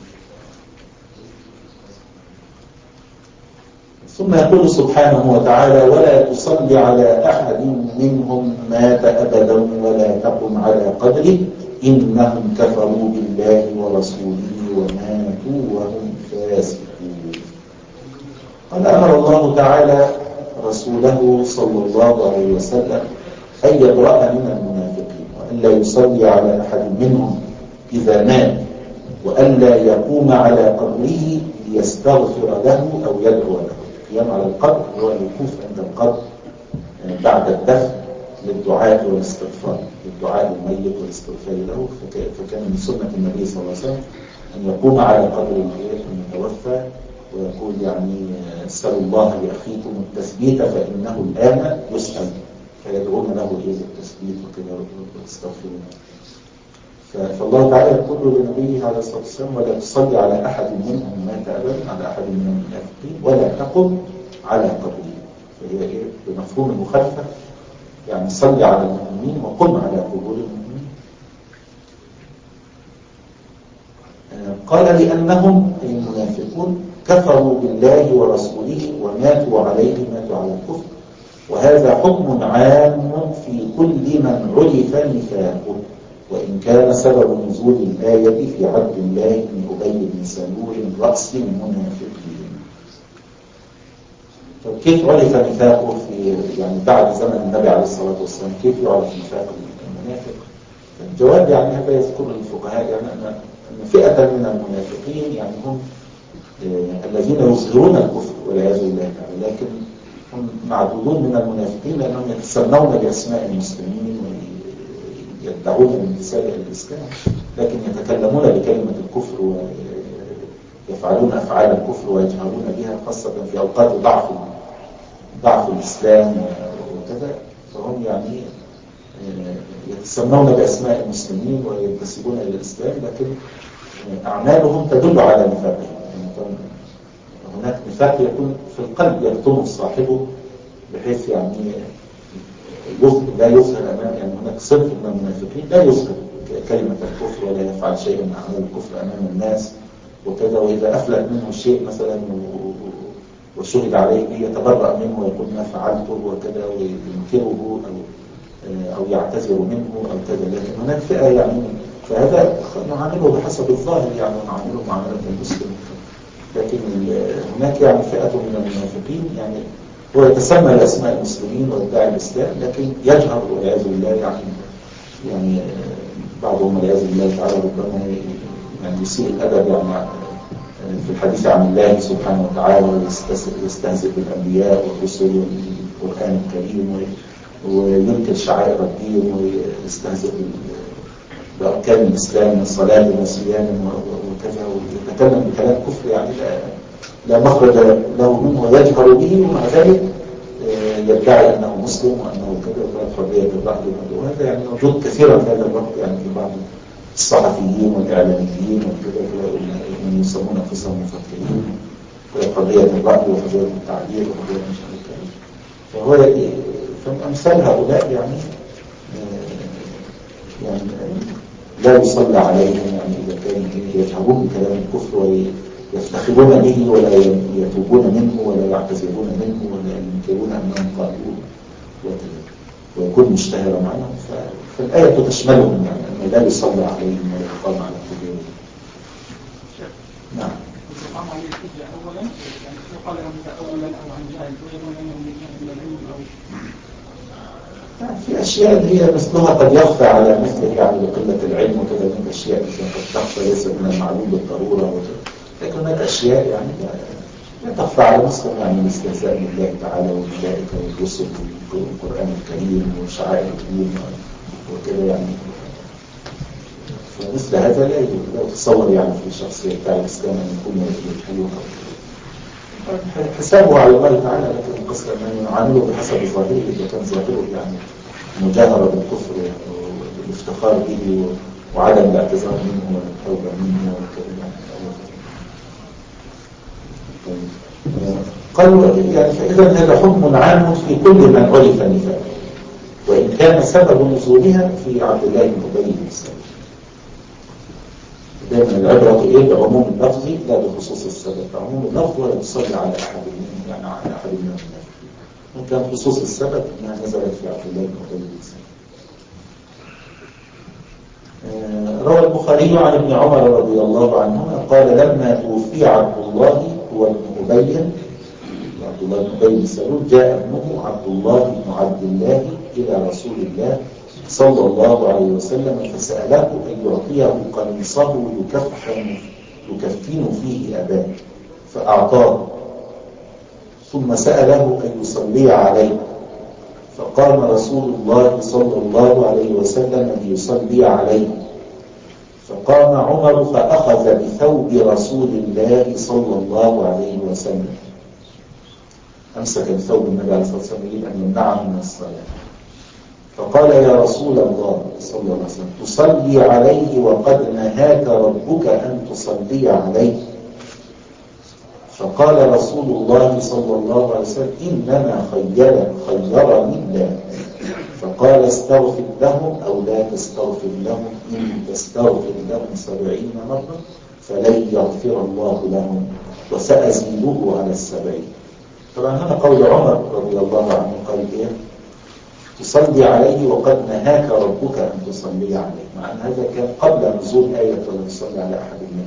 ثم يقول سبحانه وتعالى: ولا تصلي على أحد منهم مات أبدا ولا تقم على قبره إنهم كفروا بالله ورسوله وماتوا وهم فاسقون. قد أمر الله تعالى رسوله صلى الله عليه وسلم أن يبرأ من المنافقين وأن لا يصلي على أحد منهم إذا مات وأن لا يقوم على قبره ليستغفر له أو يدعو له. القيام على القبر هو الوقوف عند القبر بعد الدفن للدعاء والاستغفار، للدعاء للميت والاستغفار له. فكان من سنة النبي صلى الله عليه وسلم أن يقوم على قبر المتوفى ويقول يعني اسألوا الله لأخيكم التثبيت فإنه الآن يسأل، فيدعون له إيه التثبيت وكذا ويستغفرون. فالله تعالى يقول لنبيه عليه الصلاة والسلام: ولا تصلي على أحد منهم مات أبدا، على أحد من المنافقين، ولا تقم على قبره. فهي إيه بمفهوم المخالفة، يعني صلي على المؤمنين وقم على قبور المؤمنين. قال لأنهم أي المنافقون كفروا بالله ورسوله وماتوا عليه، ماتوا على الكفر. وهذا حكم عام في كل من عرف نفاقه، وإن كان سبب نزول الآية في عبد الله بن أبي بن سلول رأس المنافقين. فكيف عرف نفاقه في يعني بعد زمن النبي عليه الصلاة والسلام؟ كيف يعرف نفاق المنافق؟ الجواب يعني هذا يذكر الفقهاء يعني أن فئة من المنافقين يعني هم الذين يظهرون الكفر والعياذ بالله تعالى، لكن هم معدودون من المنافقين لأنهم يتسمون بأسماء المسلمين ويدعون الانتساب إلى الإسلام، لكن يتكلمون بكلمة الكفر يفعلون أفعال الكفر ويجهرون بها خاصة في أوقات ضعف ضعف الإسلام وكذا، فهم يعني يتسمون بأسماء المسلمين وينتسبون إلى الإسلام، لكن أعمالهم تدل على نفاقهم. يعني هناك نفاق يكون في القلب يكتمه صاحبه بحيث يعني لا يظهر أمام، يعني هناك صنف من المنافقين لا يظهر كلمة الكفر ولا يفعل شيئا من أعمال الكفر أمام الناس وكذا، وإذا أفلت منه شيء مثلا وشهد عليه به يتبرأ منه ويقول ما فعلته وكذا وينكره أو أو يعتذر منه أو كذا. لكن هناك فئة يعني فهذا نعامله بحسب الظاهر يعني ونعامله معاملة المسلم، لكن هناك يعني فئة من المنافقين يعني هو يتسمى بأسماء المسلمين ويدعي الإسلام لكن يجهر والعياذ بالله، يعني يعني بعضهم والعياذ بالله تعالى ربما يعني يسيء الأدب يعني في الحديث عن الله سبحانه وتعالى ويستهزئ بالأنبياء والرسل والقرآن الكريم وينكر شعائر الدين ويستهزئ بأركان الإسلام من صلاة وصيام وكذا، ويتكلم بكلام كفر يعني لا, لا مخرج له منه ويجهر به، ومع ذلك يدعي أنه مسلم وأنه كذا وحرية الرأي، وهذا يعني موجود كثيرا في هذا الوقت يعني في بعض الصحفيين والإعلاميين وكذا من يسمون أنفسهم مفكرين وحرية الرأي وحرية التعبير وحرية مش عارف كذا. فهو فأمثال هؤلاء يعني يعني لا يصلى عليهم، يعني إذا كانوا يجهرون بكلام الكفر ويفتخرون به ولا يتوبون منه ولا يعتذرون منه ولا ينكرون أنهم قالوا ويكون مشتهرا عنهم، فالآية تشملهم يعني أنه لا يصلى عليهم ولا يقام على قبورهم. نعم. يقام عليه الحجة أولا، يعني يقال لهم أولا أو عن جهل ويظن أنهم من العلم أو في أشياء هي مثلها قد يخفى على مثله يعني بقلة العلم وكذا، من أشياء قد تخفى ليس من المعلوم بالضرورة وكذا، لكن هناك أشياء يعني لا تخفى على مسلم، يعني الاستهزاء بالله تعالى والملائكة والرسل والقرآن الكريم وشعائر الدين وكذا يعني. فمثل هذا لا يتصور يعني في شخص يدعي الإسلام أن يكون يجهله حسابه على الله تعالى، لكن القصة أنه يعامله بحسب ظاهره، إذا كان ظاهره يعني مجاهرة بالكفر والافتخار به وعدم الاعتذار منه والتوبة منه وكذا. قالوا يعني فإذا هذا حكم عام في كل من عرف نفاقه، وإن كان سبب نزولها في عبد الله بن أبي بن سلول. دائما العبرة إيه بعموم اللفظ لا بخصوص السبب، بعموم اللفظ ولا تصلي على أحد منهم يعني على أحد من المنافقين، وإن كان خصوص السبب أنها نزلت في عبد الله بن أبي بن سلول. روى البخاري عن ابن عمر رضي الله عنهما قال لما توفي عبد الله هو ابن أبي عبد الله بن أبي بن سلول جاء ابنه عبد الله بن عبد الله إلى رسول الله صلى الله عليه وسلم فسأله أن يعطيه قميصه يكفن يكفن فيه أباه فأعطاه، ثم سأله أن يصلي عليه فقام رسول الله صلى الله عليه وسلم ليصلي عليه، فقام عمر فأخذ بثوب رسول الله صلى الله عليه وسلم، أمسك بثوب النبي عليه الصلاة والسلام يريد أن يمنعه من الصلاة، فقال يا رسول الله صلى الله عليه وسلم تصلي عليه وقد نهاك ربك أن تصلي عليه، فقال رسول الله صلى الله عليه وسلم إنما خير خيرني الله، فقال استغفر لهم أو لا تستغفر لهم، إن تستغفر لهم سبعين مرة فلن يغفر الله لهم وسأزيده على السبعين. طبعا هنا قول عمر رضي الله عنه قال إيه تصلي عليه وقد نهاك ربك أن تصلي عليه، مع أن هذا كان قبل نزول آية ولا تصلي على أحد منهم.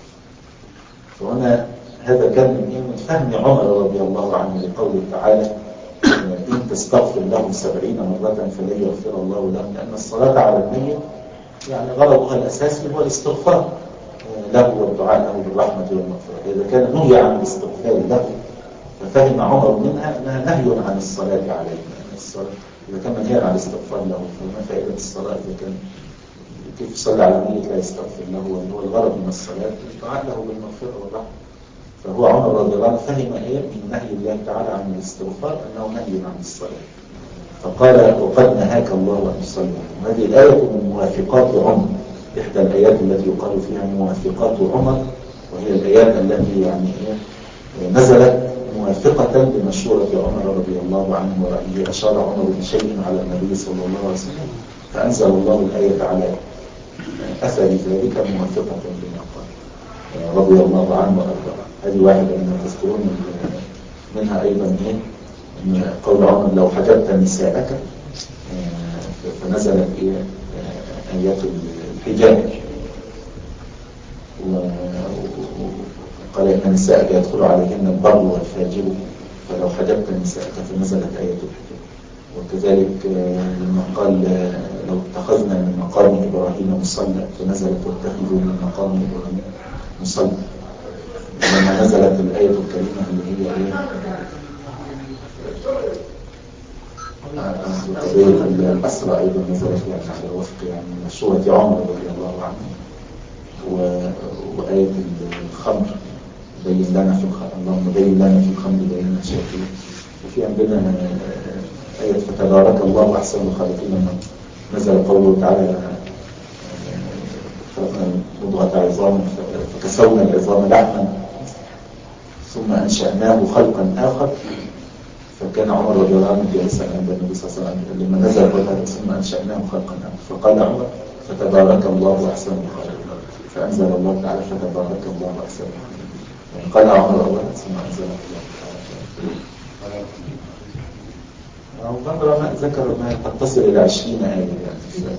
فهنا هذا كان من فهم عمر رضي الله عنه لقوله تعالى إن تستغفر لهم سبعين مرة فلن يغفر الله لهم، لأن الصلاة على الميت يعني غرضها الأساسي هو الاستغفار له والدعاء له بالرحمة والمغفرة، إذا كان نهي عن الاستغفار له ففهم عمر منها أنها نهي عن الصلاة عليه، لأن الصلاة إذا كان منهي عن الاستغفار له فما فائدة الصلاة إذا كان كيف يصلي على ميت لا يستغفر له، وان هو الغرض من الصلاه الدعاء له بالمغفره والرحمه. فهو عمر رضي الله عنه فهم ايه من نهي الله تعالى عن الاستغفار انه نهي عن الصلاه، فقال وقد نهاك الله ان تصلي. هذه الايه من موافقات عمر، احدى الايات التي يقال فيها موافقات عمر، وهي الايات التي يعني نزلت موافقة لمشورة عمر رضي الله عنه ورأيه. أشار عمر بشيء على النبي صلى الله عليه وسلم فأنزل الله الآية على أثر ذلك موافقة لما قال رضي الله عنه وأرضاه. هذه واحدة من تذكرون منها أيضا إيه من قول عمر لو حجبت نساءك، فنزلت إيه آيات الحجاب، قال إن نساءك يدخل عليهن البر والفاجر فلو حجبت نساءك، فنزلت آية الحجاب. وكذلك لما قال لو اتخذنا من مقام إبراهيم مصلى، فنزلت واتخذوا من مقام إبراهيم مصلى. لما نزلت الآية الكريمة اللي هي قضية الأسرى أيضا نزلت يعني على وفق يعني مشورة عمر رضي الله عنه. وآية الخمر بين لنا في الخمر، اللهم بين لنا في الخمر بين شاكرين. وفي عندنا آية فتبارك الله أحسن الخالقين نزل قوله تعالى خلقنا مضغة عظاما فكسونا العظام لحما ثم أنشأناه خلقا آخر. فكان عمر رضي الله عنه جالسا عند النبي صلى الله عليه وسلم لما نزل قوله ثم أنشأناه خلقا آخر، فقال عمر فتبارك الله أحسن الخالقين، فأنزل الله تعالى فتبارك الله أحسن الخالقين. يعني قال عمر أولا ثم أنزل الله تعالى. بعض العلماء ذكر ما قد تصل إلى عشرين آية يعني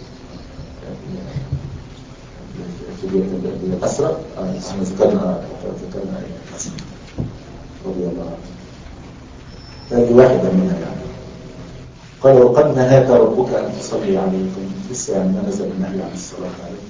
في الأسرى. احنا ذكرنا ذكرنا آية رضي الله عنه، هذه واحدة منها يعني. قال وقد نهاك ربك أن تصلي عليكم، لسه يعني ما نزل النهي عن الصلاة عليكم.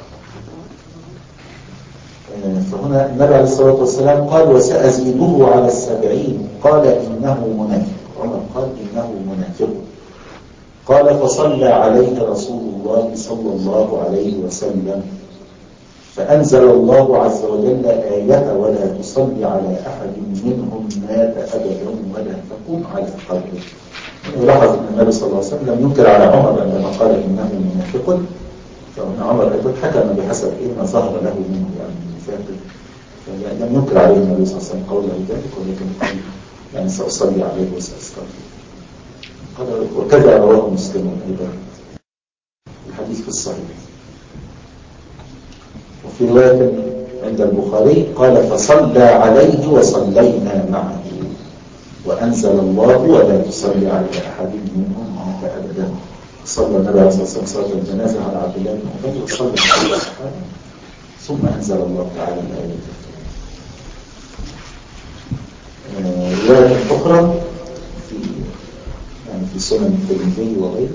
فهنا النبي عليه الصلاة والسلام قال وسأزيده على السبعين، قال إنه منافق. عمر قال إنه منافق. قال فصلى عليه رسول الله صلى الله عليه وسلم فأنزل الله عز وجل آية ولا تصلي على أحد منهم مات أبدا ولا تقوم على قبره. يلاحظ أن النبي صلى الله عليه وسلم لم ينكر على عمر عندما قال إنه منافق، فهنا عمر أيضا حكم بحسب إيه ما ظهر له منه يعني فاكر، فلم ينكر عليه النبي صلى الله عليه وسلم قوله ذلك، ولكن قال يعني سأصلي عليه وسأستغفر. قال وكذا رواه مسلم أيضا الحديث في الصحيح. وفي رواية عند البخاري قال فصلى عليه وصلينا معه وأنزل الله ولا تصلي على أحد منهم مات أبدا. صلى النبي عليه الصلاة والسلام صلاة الجنازة على عبد الله بن أبي وصلى على الصحابة ثم أنزل الله تعالى الآية. رواية أخرى في يعني في سنن الترمذي وغيره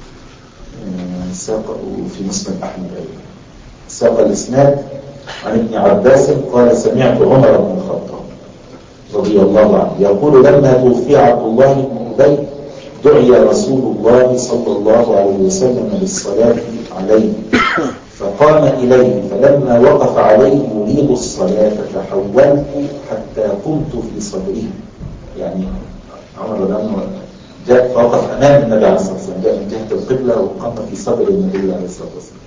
ساق في مسند أحمد أيضا ساق الإسناد عن ابن عباس قال سمعت عمر بن الخطاب رضي الله عنه يقول لما توفي عبد الله بن أبي دعي رسول الله صلى الله عليه وسلم بالصلاة عليه فقام إليه فلما وقف عليه يريد الصلاة تحولت حتى قمت في صدره. يعني عمر رضي الله عنه جاء فوقف أمام النبي عليه الصلاة والسلام، جاء من جهة القبلة وقام في صدر النبي عليه الصلاة والسلام.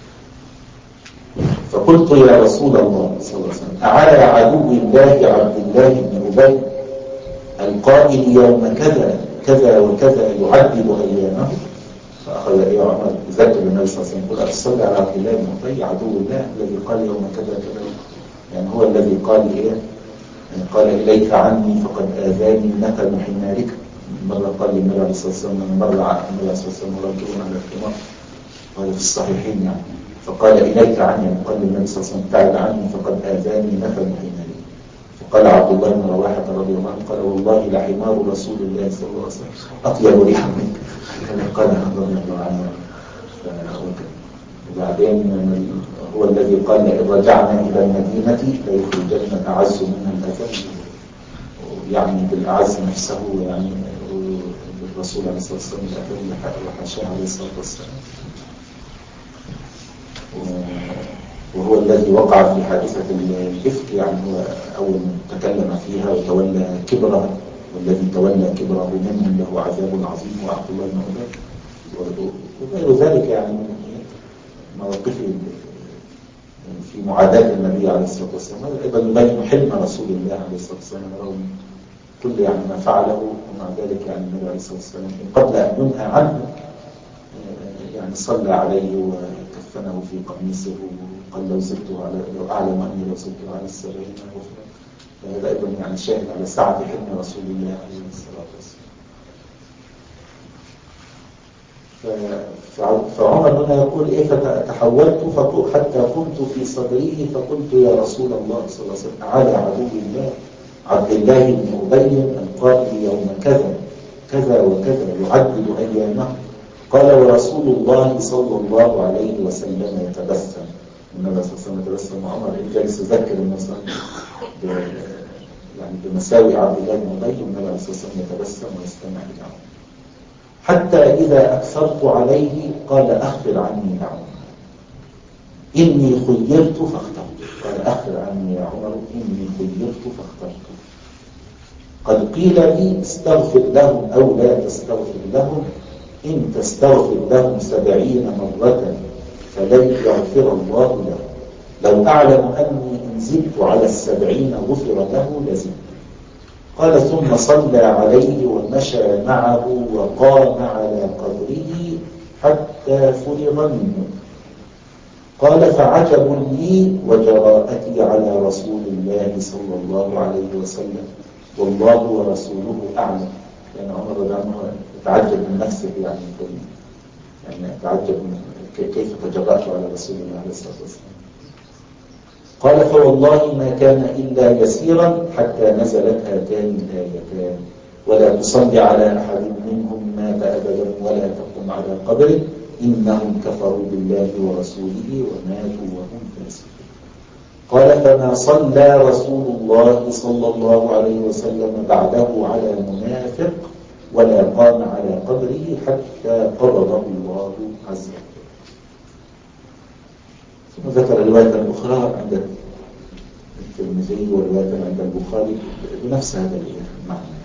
فقلت يا رسول الله صلى الله عليه وسلم أعلى عدو الله عبد الله بن أبي القائل يوم كذا كذا وكذا يعذب أيامه. فأخذ إيه عمر ذكر النبي صلى الله عليه وسلم يقول أتصلي على عبد الله بن أبي عدو الله الذي قال يوم كذا كذا، يعني هو الذي قال إيه يعني قال إليك عني فقد آذاني نتن حمارك. مرة قال للنبي عليه الصلاة والسلام مرة على النبي عليه الصلاة والسلام راكب على الحمار، وهذا في الصحيحين يعني. فقال إليك عني، قال للنبي صلى الله عليه وسلم تعال عني فقد آذاني نتن حمارك. فقال عبد الله بن رواحة رضي الله عنه قال والله لحمار رسول الله صلى الله عليه وسلم أطيب ريحا منك. قال رضي الله عنه. وبعدين هو الذي قال لئن رجعنا إلى المدينة ليخرجن الأعز منها الأذل، يعني بالأعز نفسه يعني الرسول عليه الصلاة والسلام الأذل وحاشاه عليه الصلاة والسلام. وهو الذي وقع في حادثة الإفك، يعني هو أول من تكلم فيها وتولى كبرها، والذي تولى كبره منهم له عذاب عظيم وعبد الله بن أبي وغير ذلك، يعني من مواقفه في معاداة النبي عليه الصلاة والسلام. أيضا يبين حلم رسول الله عليه الصلاة والسلام رغم كل يعني ما فعله، ومع ذلك يعني النبي عليه الصلاة والسلام قبل أن ينهى عنه يعني صلى عليه وكفنه في قميصه وقال لو زدته على لو أعلم أني لو زدته على السبعين غفرا. فهذا أيضا يعني شاهد على سعة حلم رسول الله عليه الصلاة والسلام. فعمر هنا يقول إيه فتحولت حتى كنت في صدريه فقلت يا رسول الله صلى الله عليه وسلم على عدو الله عبد الله بن أبي القائل يوم كذا كذا وكذا يعدد أيامه. قال ورسول الله صلى الله عليه وسلم يتبسم. النبي صلى الله عليه وسلم يتبسم وعمر جالس يذكر الناس يعني بمساوي عبد الله بن أبي، والنبي عليه الصلاة والسلام يتبسم ويستمع لدعوه. حتى إذا أكثرت عليه قال أخبر عني يا عمر إني خيرت فاخترت. قال أخبر عني يا عمر إني خيرت فاخترت. قد قيل لي استغفر لهم أو لا تستغفر لهم، إن تستغفر لهم سبعين مرة فلن يغفر الله له. لو أعلم أني إن زدت على السبعين غفر له لزدت. قال ثم صلى عليه ومشى معه وقام على قبره حتى فرغ منه. قال فعجب لي وجراءتي على رسول الله صلى الله عليه وسلم والله ورسوله أعلم. يعني عمر رضي الله عنه تعجب من نفسه، يعني يعني تعجب من كيف تجرأت على رسول الله عليه الصلاة والسلام. قال فوالله ما كان إلا يسيرا حتى نزلت هاتان الآيتان ولا تصلي على أحد منهم مات أبدا ولا تقم على قبره إنهم كفروا بالله ورسوله وماتوا وهم فاسقون. قال فما صلى رسول الله صلى الله عليه وسلم بعده على منافق ولا قام على قبره حتى قبضه الله عز وجل. ثم ذكر الرواية الأخرى عند الترمذي ورواية عند البخاري بنفس هذا المعنى.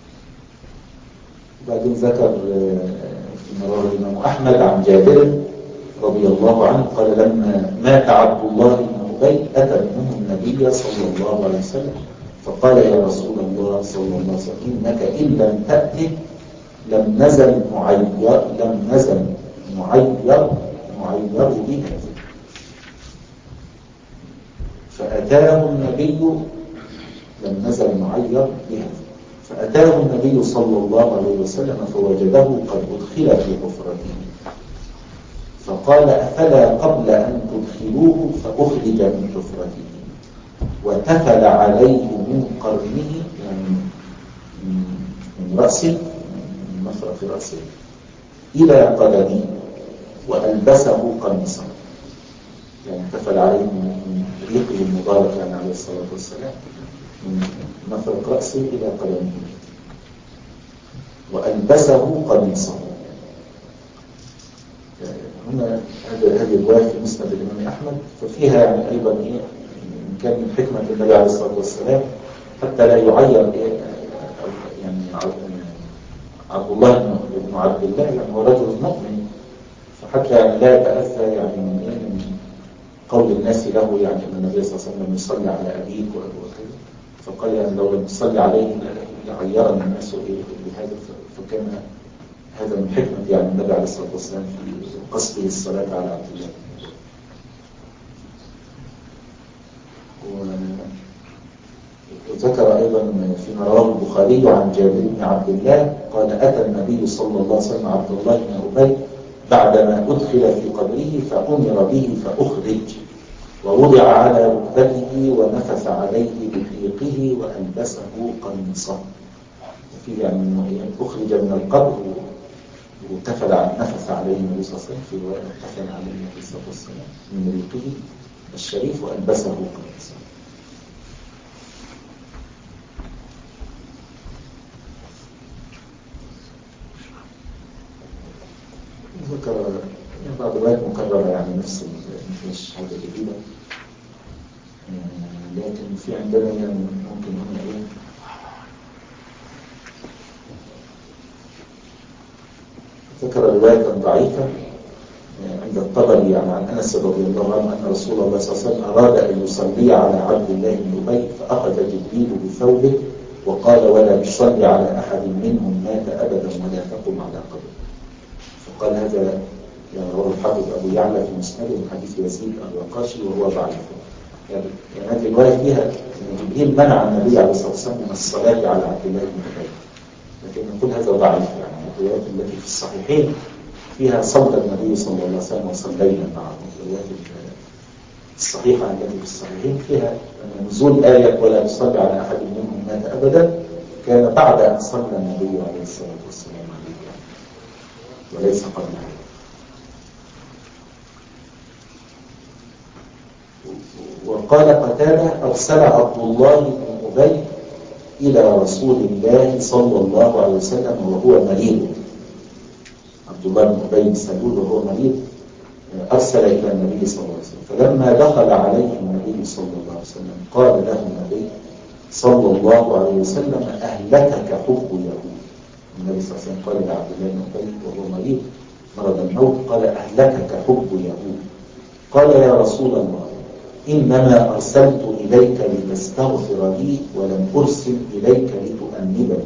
وبعدين ذكر في مرار الإمام أحمد عن جابر رضي الله عنه قال لما مات عبد الله بن أبي أتى ابنه النبي صلى الله عليه وسلم فقال يا رسول الله صلى الله عليه وسلم إنك إن لم تأته لم نزل معير لم نزل معير معير بها. فأتاه النبي لم نزل معير بها فأتاه النبي صلى الله عليه وسلم فوجده قد أدخل في حفرته فقال أفلا قبل أن تدخلوه فأخرج من حفرته وتفل عليه من قرنه يعني من رأسه من مفرق رأسه إلى قدمه وألبسه قميصا، يعني تفل عليه من ريقه المبارك يعني عليه الصلاة والسلام من مفرق رأسه إلى قدمه وألبسه قميصا. هنا هذه الرواية في مسند الإمام أحمد ففيها يعني أيضا إيه كان من حكمة النبي عليه الصلاة والسلام حتى لا يعير يعني عبد الله بن عبد الله يعني هو رجل مؤمن، فحتى يعني لا يتأذى يعني من إيه من قول الناس له يعني أن النبي صلى الله عليه وسلم يصلي على أبيك وكذا، فقال يعني لو لم تصلي عليه لعيرنا الناس بهذا. فكان هذا من حكمة يعني النبي عليه الصلاة والسلام في قصده الصلاة على عبد الله. وذكر أيضا فيما رواه البخاري عن جابر بن عبد الله قال أتى النبي صلى الله عليه وسلم عبد الله بن أبي بعدما أدخل في قبره فأمر به فأخرج ووضع على ركبته ونفث عليه بريقه وألبسه قميصا. فيه يعني أخرج من القبر وتفل عن نفث عليه النبي صلى الله عليه وسلم في رواية تفل عليه النبي صلى الله عليه وسلم من ريقه الشريف وألبسه قميصا. ذكر بعض الروايات مكررة يعني نفس عندنا يعني ممكن هنا ايه ذكر رواية ضعيفة عند الطبري يعني عن أنس رضي الله عنه أن رسول الله صلى الله عليه وسلم أراد أن يصلي على عبد الله بن أبي فأخذ جبريل بثوبه وقال ولا تصلي على أحد منهم مات أبدا ولا تقم على قبره. فقال هذا يعني رواه الحافظ أبو يعلى في مسنده من حديث يزيد الرقاشي وهو ضعيف. يعني هذه الرواية فيها أن جبريل منع النبي عليه الصلاة والسلام من الصلاة على عبد الله بن أبي، لكن نقول هذا ضعيف. يعني الروايات التي في الصحيحين فيها صلى النبي صلى الله عليه وسلم وصلينا معه. الروايات الصحيحة التي في الصحيحين فيها أن نزول آية ولا تصلي على أحد منهم مات أبدا كان بعد أن صلى النبي عليه الصلاة والسلام عليه وليس قبلها. وقال قتادة أرسل عبد الله بن أبي إلى رسول الله صلى الله عليه وسلم وهو مريض. عبد الله بن أبي بن سلول وهو مريض أرسل إلى النبي صلى الله عليه وسلم، فلما دخل عليه النبي صلى الله عليه وسلم قال له النبي صلى الله عليه وسلم أهلكك حب يهود. النبي صلى الله عليه وسلم قال لعبد الله بن أبي وهو مريض مرض الموت قال أهلكك حب يهود. قال يا رسول الله إنما أرسلت إليك لتستغفر لي ولم أرسل إليك لتؤنبني.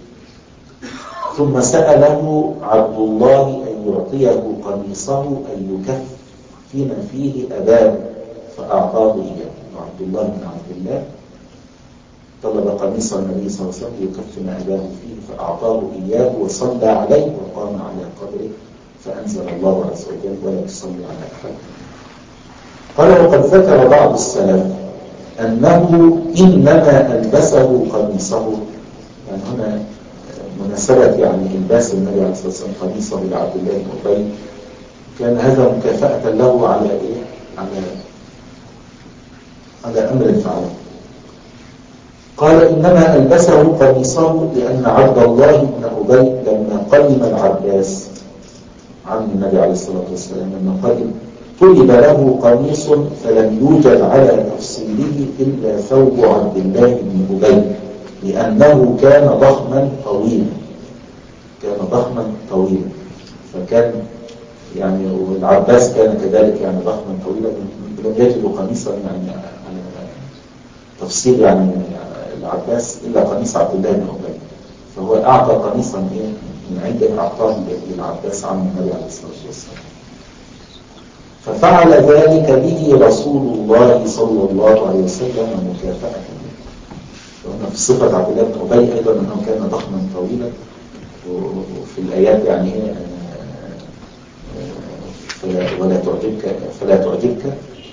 ثم سأله عبد الله أن يعطيه قميصه أن يكفن فيه أباه فأعطاه إياه. وعبد الله بن عبد الله طلب قميص النبي صلى الله عليه وسلم ليكفن أباه فيه فأعطاه إياه وصلى عليه وقام على قبره فأنزل الله عز وجل ولا تصلي على أحد. قال وقد ذكر بعض السلف أنه إنما ألبسه قميصه، يعني هنا مناسبة يعني إلباس النبي عليه الصلاة والسلام قميصه لعبد الله بن أبي كان هذا مكافأة له على إيه؟ على على أمر فعله. قال إنما ألبسه قميصه لأن عبد الله بن أبي لما قدم العباس عن النبي عليه الصلاة والسلام لما قدم طلب له قميص فلم يوجد على تفصيله إلا ثوب عبد الله بن أبي لأنه كان ضخما طويلا كان ضخما طويلا فكان يعني والعباس كان كذلك يعني ضخما طويلا لم يجدوا قميصا يعني على تفصيل يعني العباس إلا قميص عبد الله بن أبي، فهو أعطى قميصا من عنده أعطاه للعباس عن النبي عليه الصلاة والسلام. ففعل ذلك به رسول الله صلى الله عليه وسلم مكافأة له. وهنا في صفة عبد الله بن أبي أيضا أنه كان ضخما طويلا، وفي الآيات يعني فلا ولا تعجبك فلا تعجبك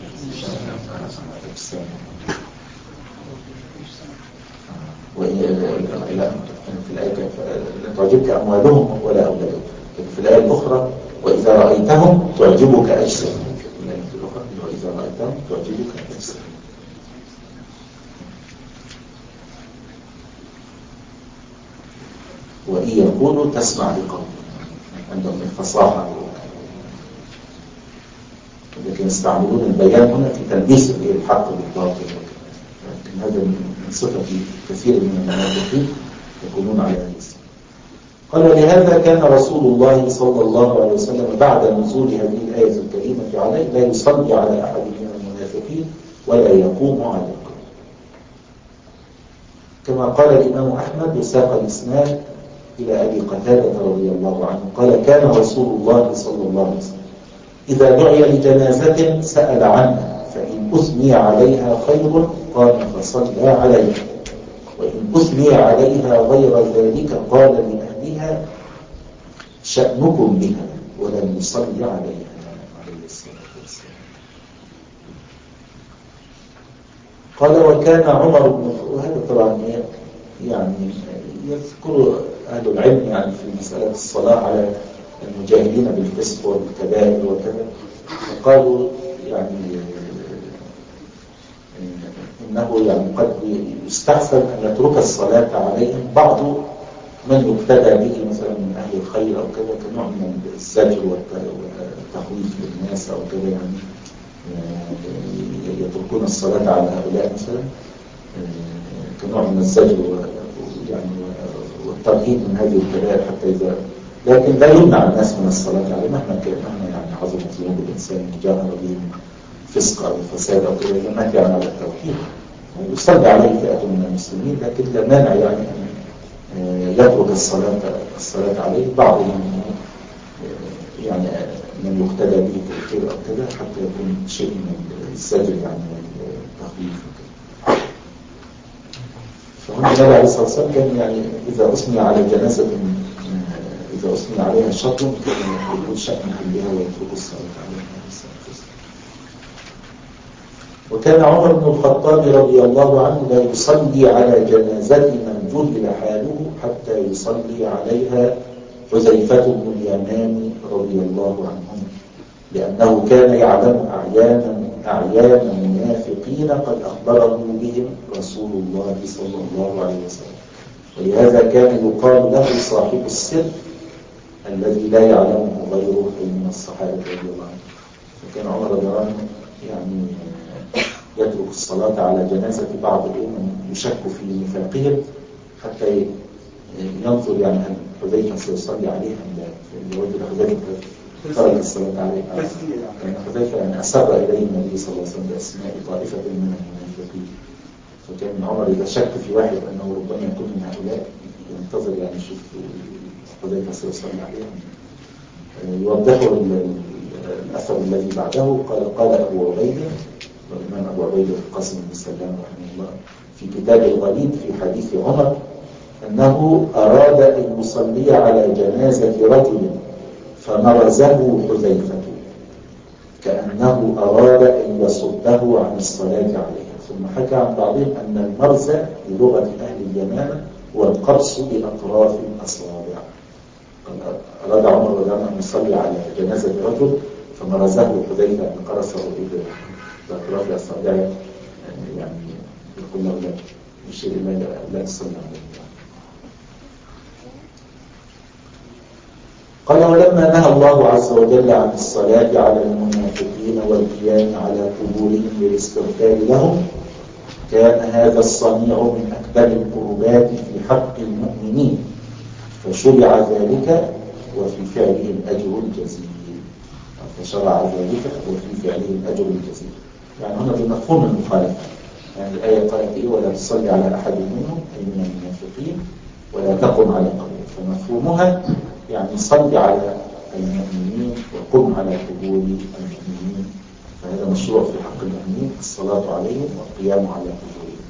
في الآية لا تعجبك أموالهم ولا أولادهم. في الآية الأخرى وإذا رأيتهم تعجبك أجسامهم. في الآية الأخرى وإذا رأيتهم تعجبك أجسامهم. وإن يقولوا تسمع لقوم عندهم الفصاحة، لكن يستعملون البيان هنا في تلبيس الحق بالباطل. لكن هذا من صفة كثير من المنافقين يكونون على هذا الاسم. قال ولهذا كان رسول الله صلى الله عليه وسلم بعد نزول هذه الآية الكريمة عليه لا يصلي على أحد من المنافقين ولا يقوم على القبر. كما قال الإمام أحمد وساق الإسناد إلى أبي قتادة رضي الله عنه قال كان رسول الله صلى الله عليه وسلم إذا دعي لجنازة سأل عنها فإن أثني عليها خير قام فصلى عليها وإن أثني عليها غير ذلك قال لأهلها شأنكم بها ولم يصلي عليها عليه الصلاة والسلام. قال وكان عمر بن وهذا طبعا يعني يذكر أهل العلم يعني في مسألة الصلاة على المجاهدين بالفسق والكبائر وكذا، فقالوا يعني إنه يعني قد يستحسن أن يترك الصلاة عليهم بعض من يقتدى به مثلا من أهل الخير أو كذا كنوع من الزجر والتخويف للناس أو كذا، يعني يتركون الصلاة على هؤلاء مثلا كنوع من الزجر يعني والترهيب من هذه الكبائر، حتى إذا لكن لا يمنع الناس من الصلاة عليه مهما كان، مهما يعني عظمت ذنوب الإنسان جاهر به فسق أو فساد أو كذا، إذا ما كان على التوحيد يصلي عليه فئة من المسلمين، لكن لا مانع يعني أن يترك الصلاة الصلاة عليه بعضهم يعني من يقتدى به في الخير أو كذا، حتى يكون شيء من الزجر يعني والتخفيف. فهنا النبي عليه الصلاة والسلام كان يعني إذا أثني على جنازة، إذا أثني عليها شر كان يقول شأن كلها ويترك الصلاة عليها. وكان عمر بن الخطاب رضي الله عنه لا يصلي على جنازة من جهل حاله حتى يصلي عليها حذيفة بن اليمان رضي الله عنهم، لأنه كان يعلم أعيان أعيان منافقين قد أخبره بهم رسول الله صلى الله عليه وسلم، ولهذا كان يقال له صاحب السر الذي لا يعلمه غيره من الصحابة رضي الله عنهم. فكان عمر رضي الله عنه يعني يترك الصلاة على جنازة بعض من يشك في نفاقهم حتى ينظر يعني أن حذيفة سيصلي عليها أم لا، وجد حذيفة ترك الصلاة عليها، لأن حذيفة يعني أسر إليه النبي صلى الله عليه وسلم بأسماء طائفة من المنافقين. فكان عمر إذا شك في واحد أنه ربما يكون من هؤلاء ينتظر يعني يشوف حذيفة سيصلي عليها. يوضحه الأثر الذي بعده، قال قال أبو عبيدة والإمام أبو عبيدة القاسم بن سلام رحمه الله في كتاب الغريب في حديث عمر أنه أراد أن يصلي على جنازة رجل فمرزه حذيفة كأنه أراد أن يصده عن الصلاة عليها. ثم حكى عن بعضهم أن المرز بلغة أهل اليمامة هو القرص بأطراف الأصابع. أراد عمر رضي الله عنه أن يصلي على جنازة رجل فمرزه حذيفة أن قرصه بأطراف الأصابع، يعني يقول له لا يشير إلى لا تصلي عليه. قال ولما نهى الله عز وجل عن الصلاة على المنافقين والقيام على قبورهم للاستغفار لهم، كان هذا الصنيع من أكبر القربات في حق المؤمنين، فشرع ذلك وفي فعله الأجر الجزيل. فشرع ذلك وفي فعله الأجر الجزيل، يعني هنا بمفهوم المخالفة. يعني الآية قالت إيه ولا تصلي على أحد منهم أي من المنافقين ولا تقم على قبره، فمفهومها يعني صل على المؤمنين وقم على قبور المؤمنين، فهذا مشروع في حق المؤمنين الصلاة عليهم والقيام على قبورهم،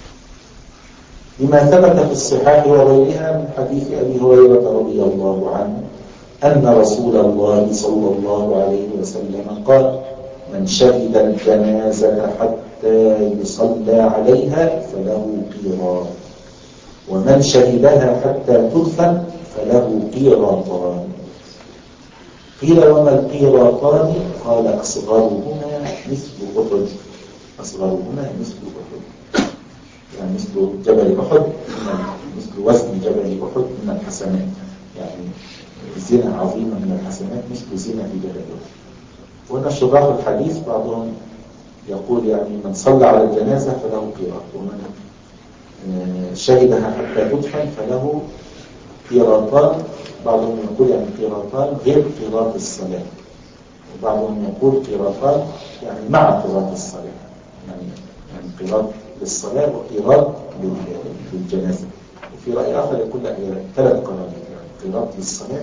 لما ثبت في الصحاح وغيرها من حديث أبي هريرة رضي الله عنه أن رسول الله صلى الله عليه وسلم قال من شهد الجنازة حتى يصلى عليها فله قيراط، ومن شهدها حتى تدفن فله قيراطان. قيل وما القيراطان؟ قال أصغرهما مثل أحد، أصغرهما مثل أحد يعني مثل جبل أحد، مثل وزن جبل أحد من الحسنات، يعني زنا عظيمة من الحسنات مثل زنا في جبل أحد. وهنا شراح الحديث بعضهم يقول يعني من صلى على الجنازة فله قيراط، ومن شهدها حتى تدفن فله قيراطان. بعضهم يقول يعني قيراطان غير قيراط الصلاة، وبعضهم يقول قيراطان يعني مع قيراط الصلاة، يعني يعني قيراط للصلاة وقيراط للجنازة. وفي رأي آخر يقول لا هي ثلاث قرارات، يعني قيراط للصلاة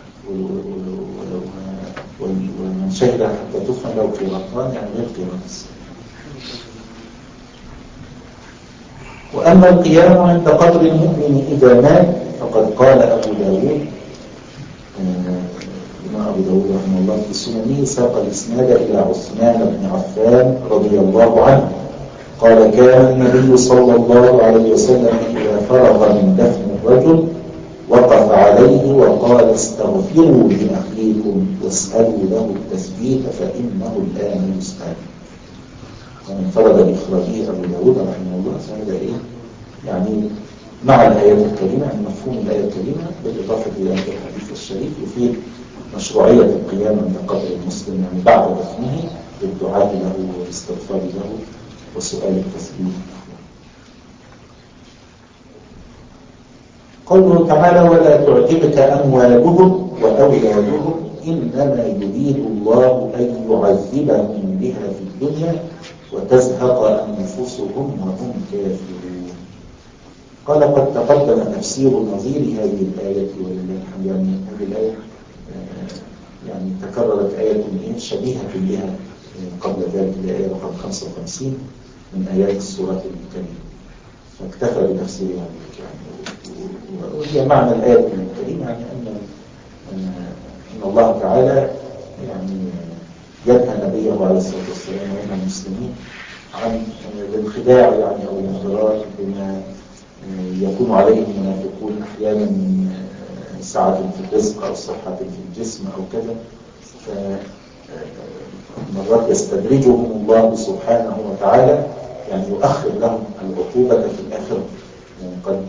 ومن شهد حتى تدفن له قيراطان يعني غير قيراط الصلاة. وأما القيام عند قبر المؤمن إذا مات فقد قال أبو داود إمام أبو داود رحمه الله في سننه ساق الإسناد إلى عثمان بن عفان رضي الله عنه قال كان النبي صلى الله عليه وسلم إذا فرغ من دفن الرجل وقف عليه وقال استغفروا لأخيكم واسألوا له التثبيت فإنه الآن يسأل. ومن فرض بإخراجه أبو داود رحمه الله فهذا إيه؟ يعني مع الآيات الكريمة، يعني مفهوم الآية الكريمة بالإضافة إلى هذا الحديث الشريف يفيد مشروعية القيام عند قبر المسلم يعني بعد دفنه للدعاء له والاستغفار له وسؤال التثبيت. قوله تعالى ولا تعجبك أموالهم وأولادهم إنما يريد الله أن يعذبهم بها في الدنيا وتزهق أنفسهم وهم كافرون. قال قد تقدم تفسير نظير هذه الآية ولله الحمد. يعني هذه الآية يعني تكررت آية شبيهة بها قبل ذلك الآية رقم خمسة وخمسين من آيات السورة الكريمة، فاكتفى بتفسيرها يعني. وهي معنى الآية الكريمة يعني أن أن الله تعالى يعني ينهى نبيه عليه الصلاة والسلام وينهى المسلمين عن الانخداع يعني أو الانغراء بما يكون عليه المنافقون أحيانا من سعة في الرزق أو صحة في الجسم أو كذا، فمرات يستدرجهم الله سبحانه وتعالى يعني يؤخر لهم العقوبة في الآخرة. يعني قد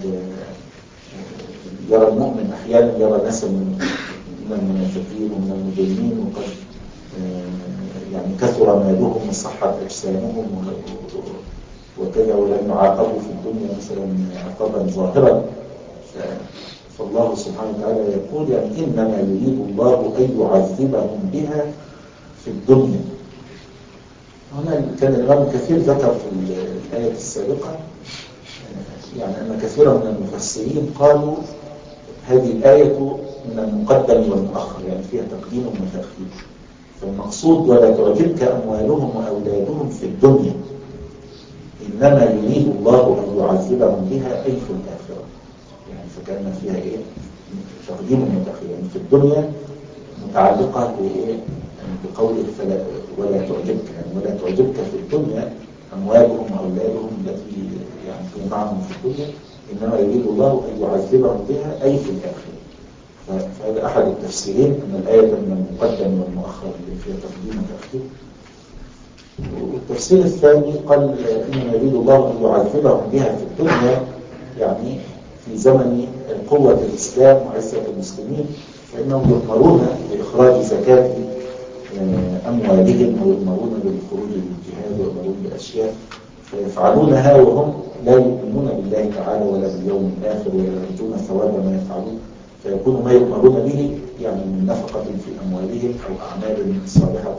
يرى المؤمن أحيانا يرى ناسا من المنافقين ومن المجرمين وقد يعني كثر مالهم وصحت أجسامهم وكذا ولم يعاقبوا في الدنيا مثلا عقابا ظاهرا. فالله سبحانه وتعالى يقول يعني إنما يريد الله أن يعذبهم بها في الدنيا. هنا كان الإمام كثير ذكر في الآية السابقة يعني أن كثيرا من المفسرين قالوا هذه الآية من المقدم والمؤخر، يعني فيها تقديم وتأخير. فالمقصود ولا تعجبك أموالهم وأولادهم في الدنيا إنما يريد الله أن يعذبهم بها أي في الآخرة. يعني فكان فيها إيه تقديم وتأخير. يعني في الدنيا متعلقة بإيه يعني بقوله فلا ولا تعجبك يعني ولا تعجبك في الدنيا أموالهم وأولادهم التي يعني هي معهم في الدنيا، إنما يريد الله أن يعذبهم بها أي في الآخرة. فهذا أحد التفسيرين أن الآية من المقدم والمؤخر اللي فيها تقديم وتأخير. والتفسير الثاني قال إنما يريد الله أن يعذبهم بها في الدنيا يعني في زمن قوة الإسلام وعزة المسلمين، فإنهم يؤمرون بإخراج زكاة أموالهم ويؤمرون بالخروج للجهاد ويؤمرون بأشياء فيفعلونها وهم لا يؤمنون بالله تعالى ولا باليوم الآخر ولا يرجون ثواب ما يفعلون، فيكون ما يؤمرون به يعني من نفقة في أموالهم أو أعمال صالحة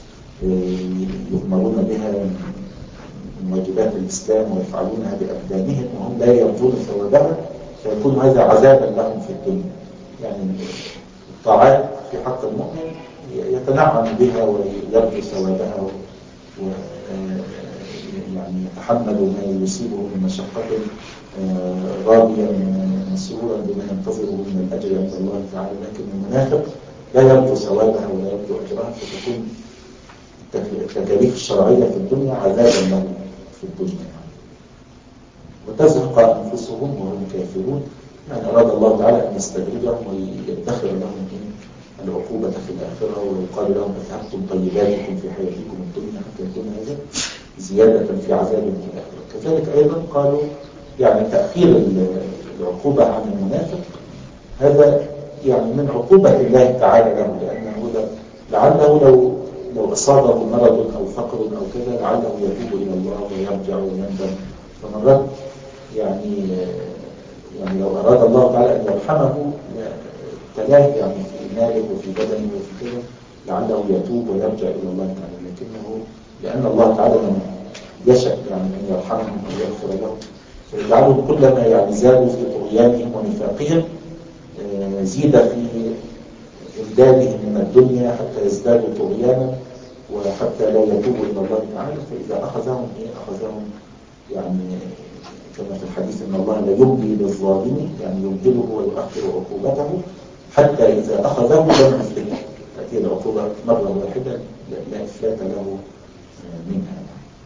يؤمرون بها من واجبات الإسلام ويفعلونها بأبدانهم وهم لا يرجون ثوابها، فيكون هذا عذابا لهم في الدنيا. يعني الطاعات في حق المؤمن يتنعم بها ويرجو ثوابها و يعني يتحمل ما يصيبه من مشقة راضيا مسرورا بما ينتظره من الأجر عند الله تعالى. لكن المنافق لا يرجو ثوابها ولا يرجو أجرها، فتكون التكاليف الشرعية في الدنيا عذابا له في الدنيا. وتزهق أنفسهم وهم كافرون، يعني أراد الله تعالى أن يستدرجهم ويدخر لهم العقوبة في الآخرة ويقال لهم أذهبتم طيباتكم في حياتكم الدنيا حتى يكون هذا زيادة في عذاب في الآخرة. كذلك أيضا قالوا يعني تأخير العقوبة عن المنافق هذا يعني من عقوبة الله تعالى له، لأنه لعله لو لو أصابه مرض أو فقر أو كذا لعله يتوب إلى الله ويرجع ويندم. فمرات يعني يعني لو أراد الله تعالى أن يرحمه تلاه يعني في ماله وفي بدنه وفي كذا لعله يتوب ويرجع إلى الله تعالى، لكنه لأن الله تعالى من يشاء يعني أن يرحمهم ويغفر لهم فيجعلهم كلما يعني زادوا في طغيانهم ونفاقهم زيد في إمدادهم من الدنيا حتى يزدادوا طغيانا وحتى لا يتوبوا إلى الله تعالى. فإذا أخذهم إيه أخذهم يعني كما في الحديث إن الله لا يملي للظالم يعني يمهله ويؤخر عقوبته حتى إذا أخذه لم يفلته، تأتي العقوبة مرة واحدة لا إفلات له منها.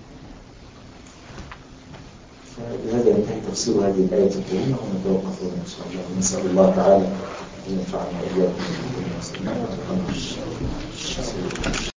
فبهذا ينتهي تفسير هذه الآية الكريمة ونتوقف هنا إن شاء الله. ونسأل الله تعالى أن ينفعنا وإياكم بما سمعنا.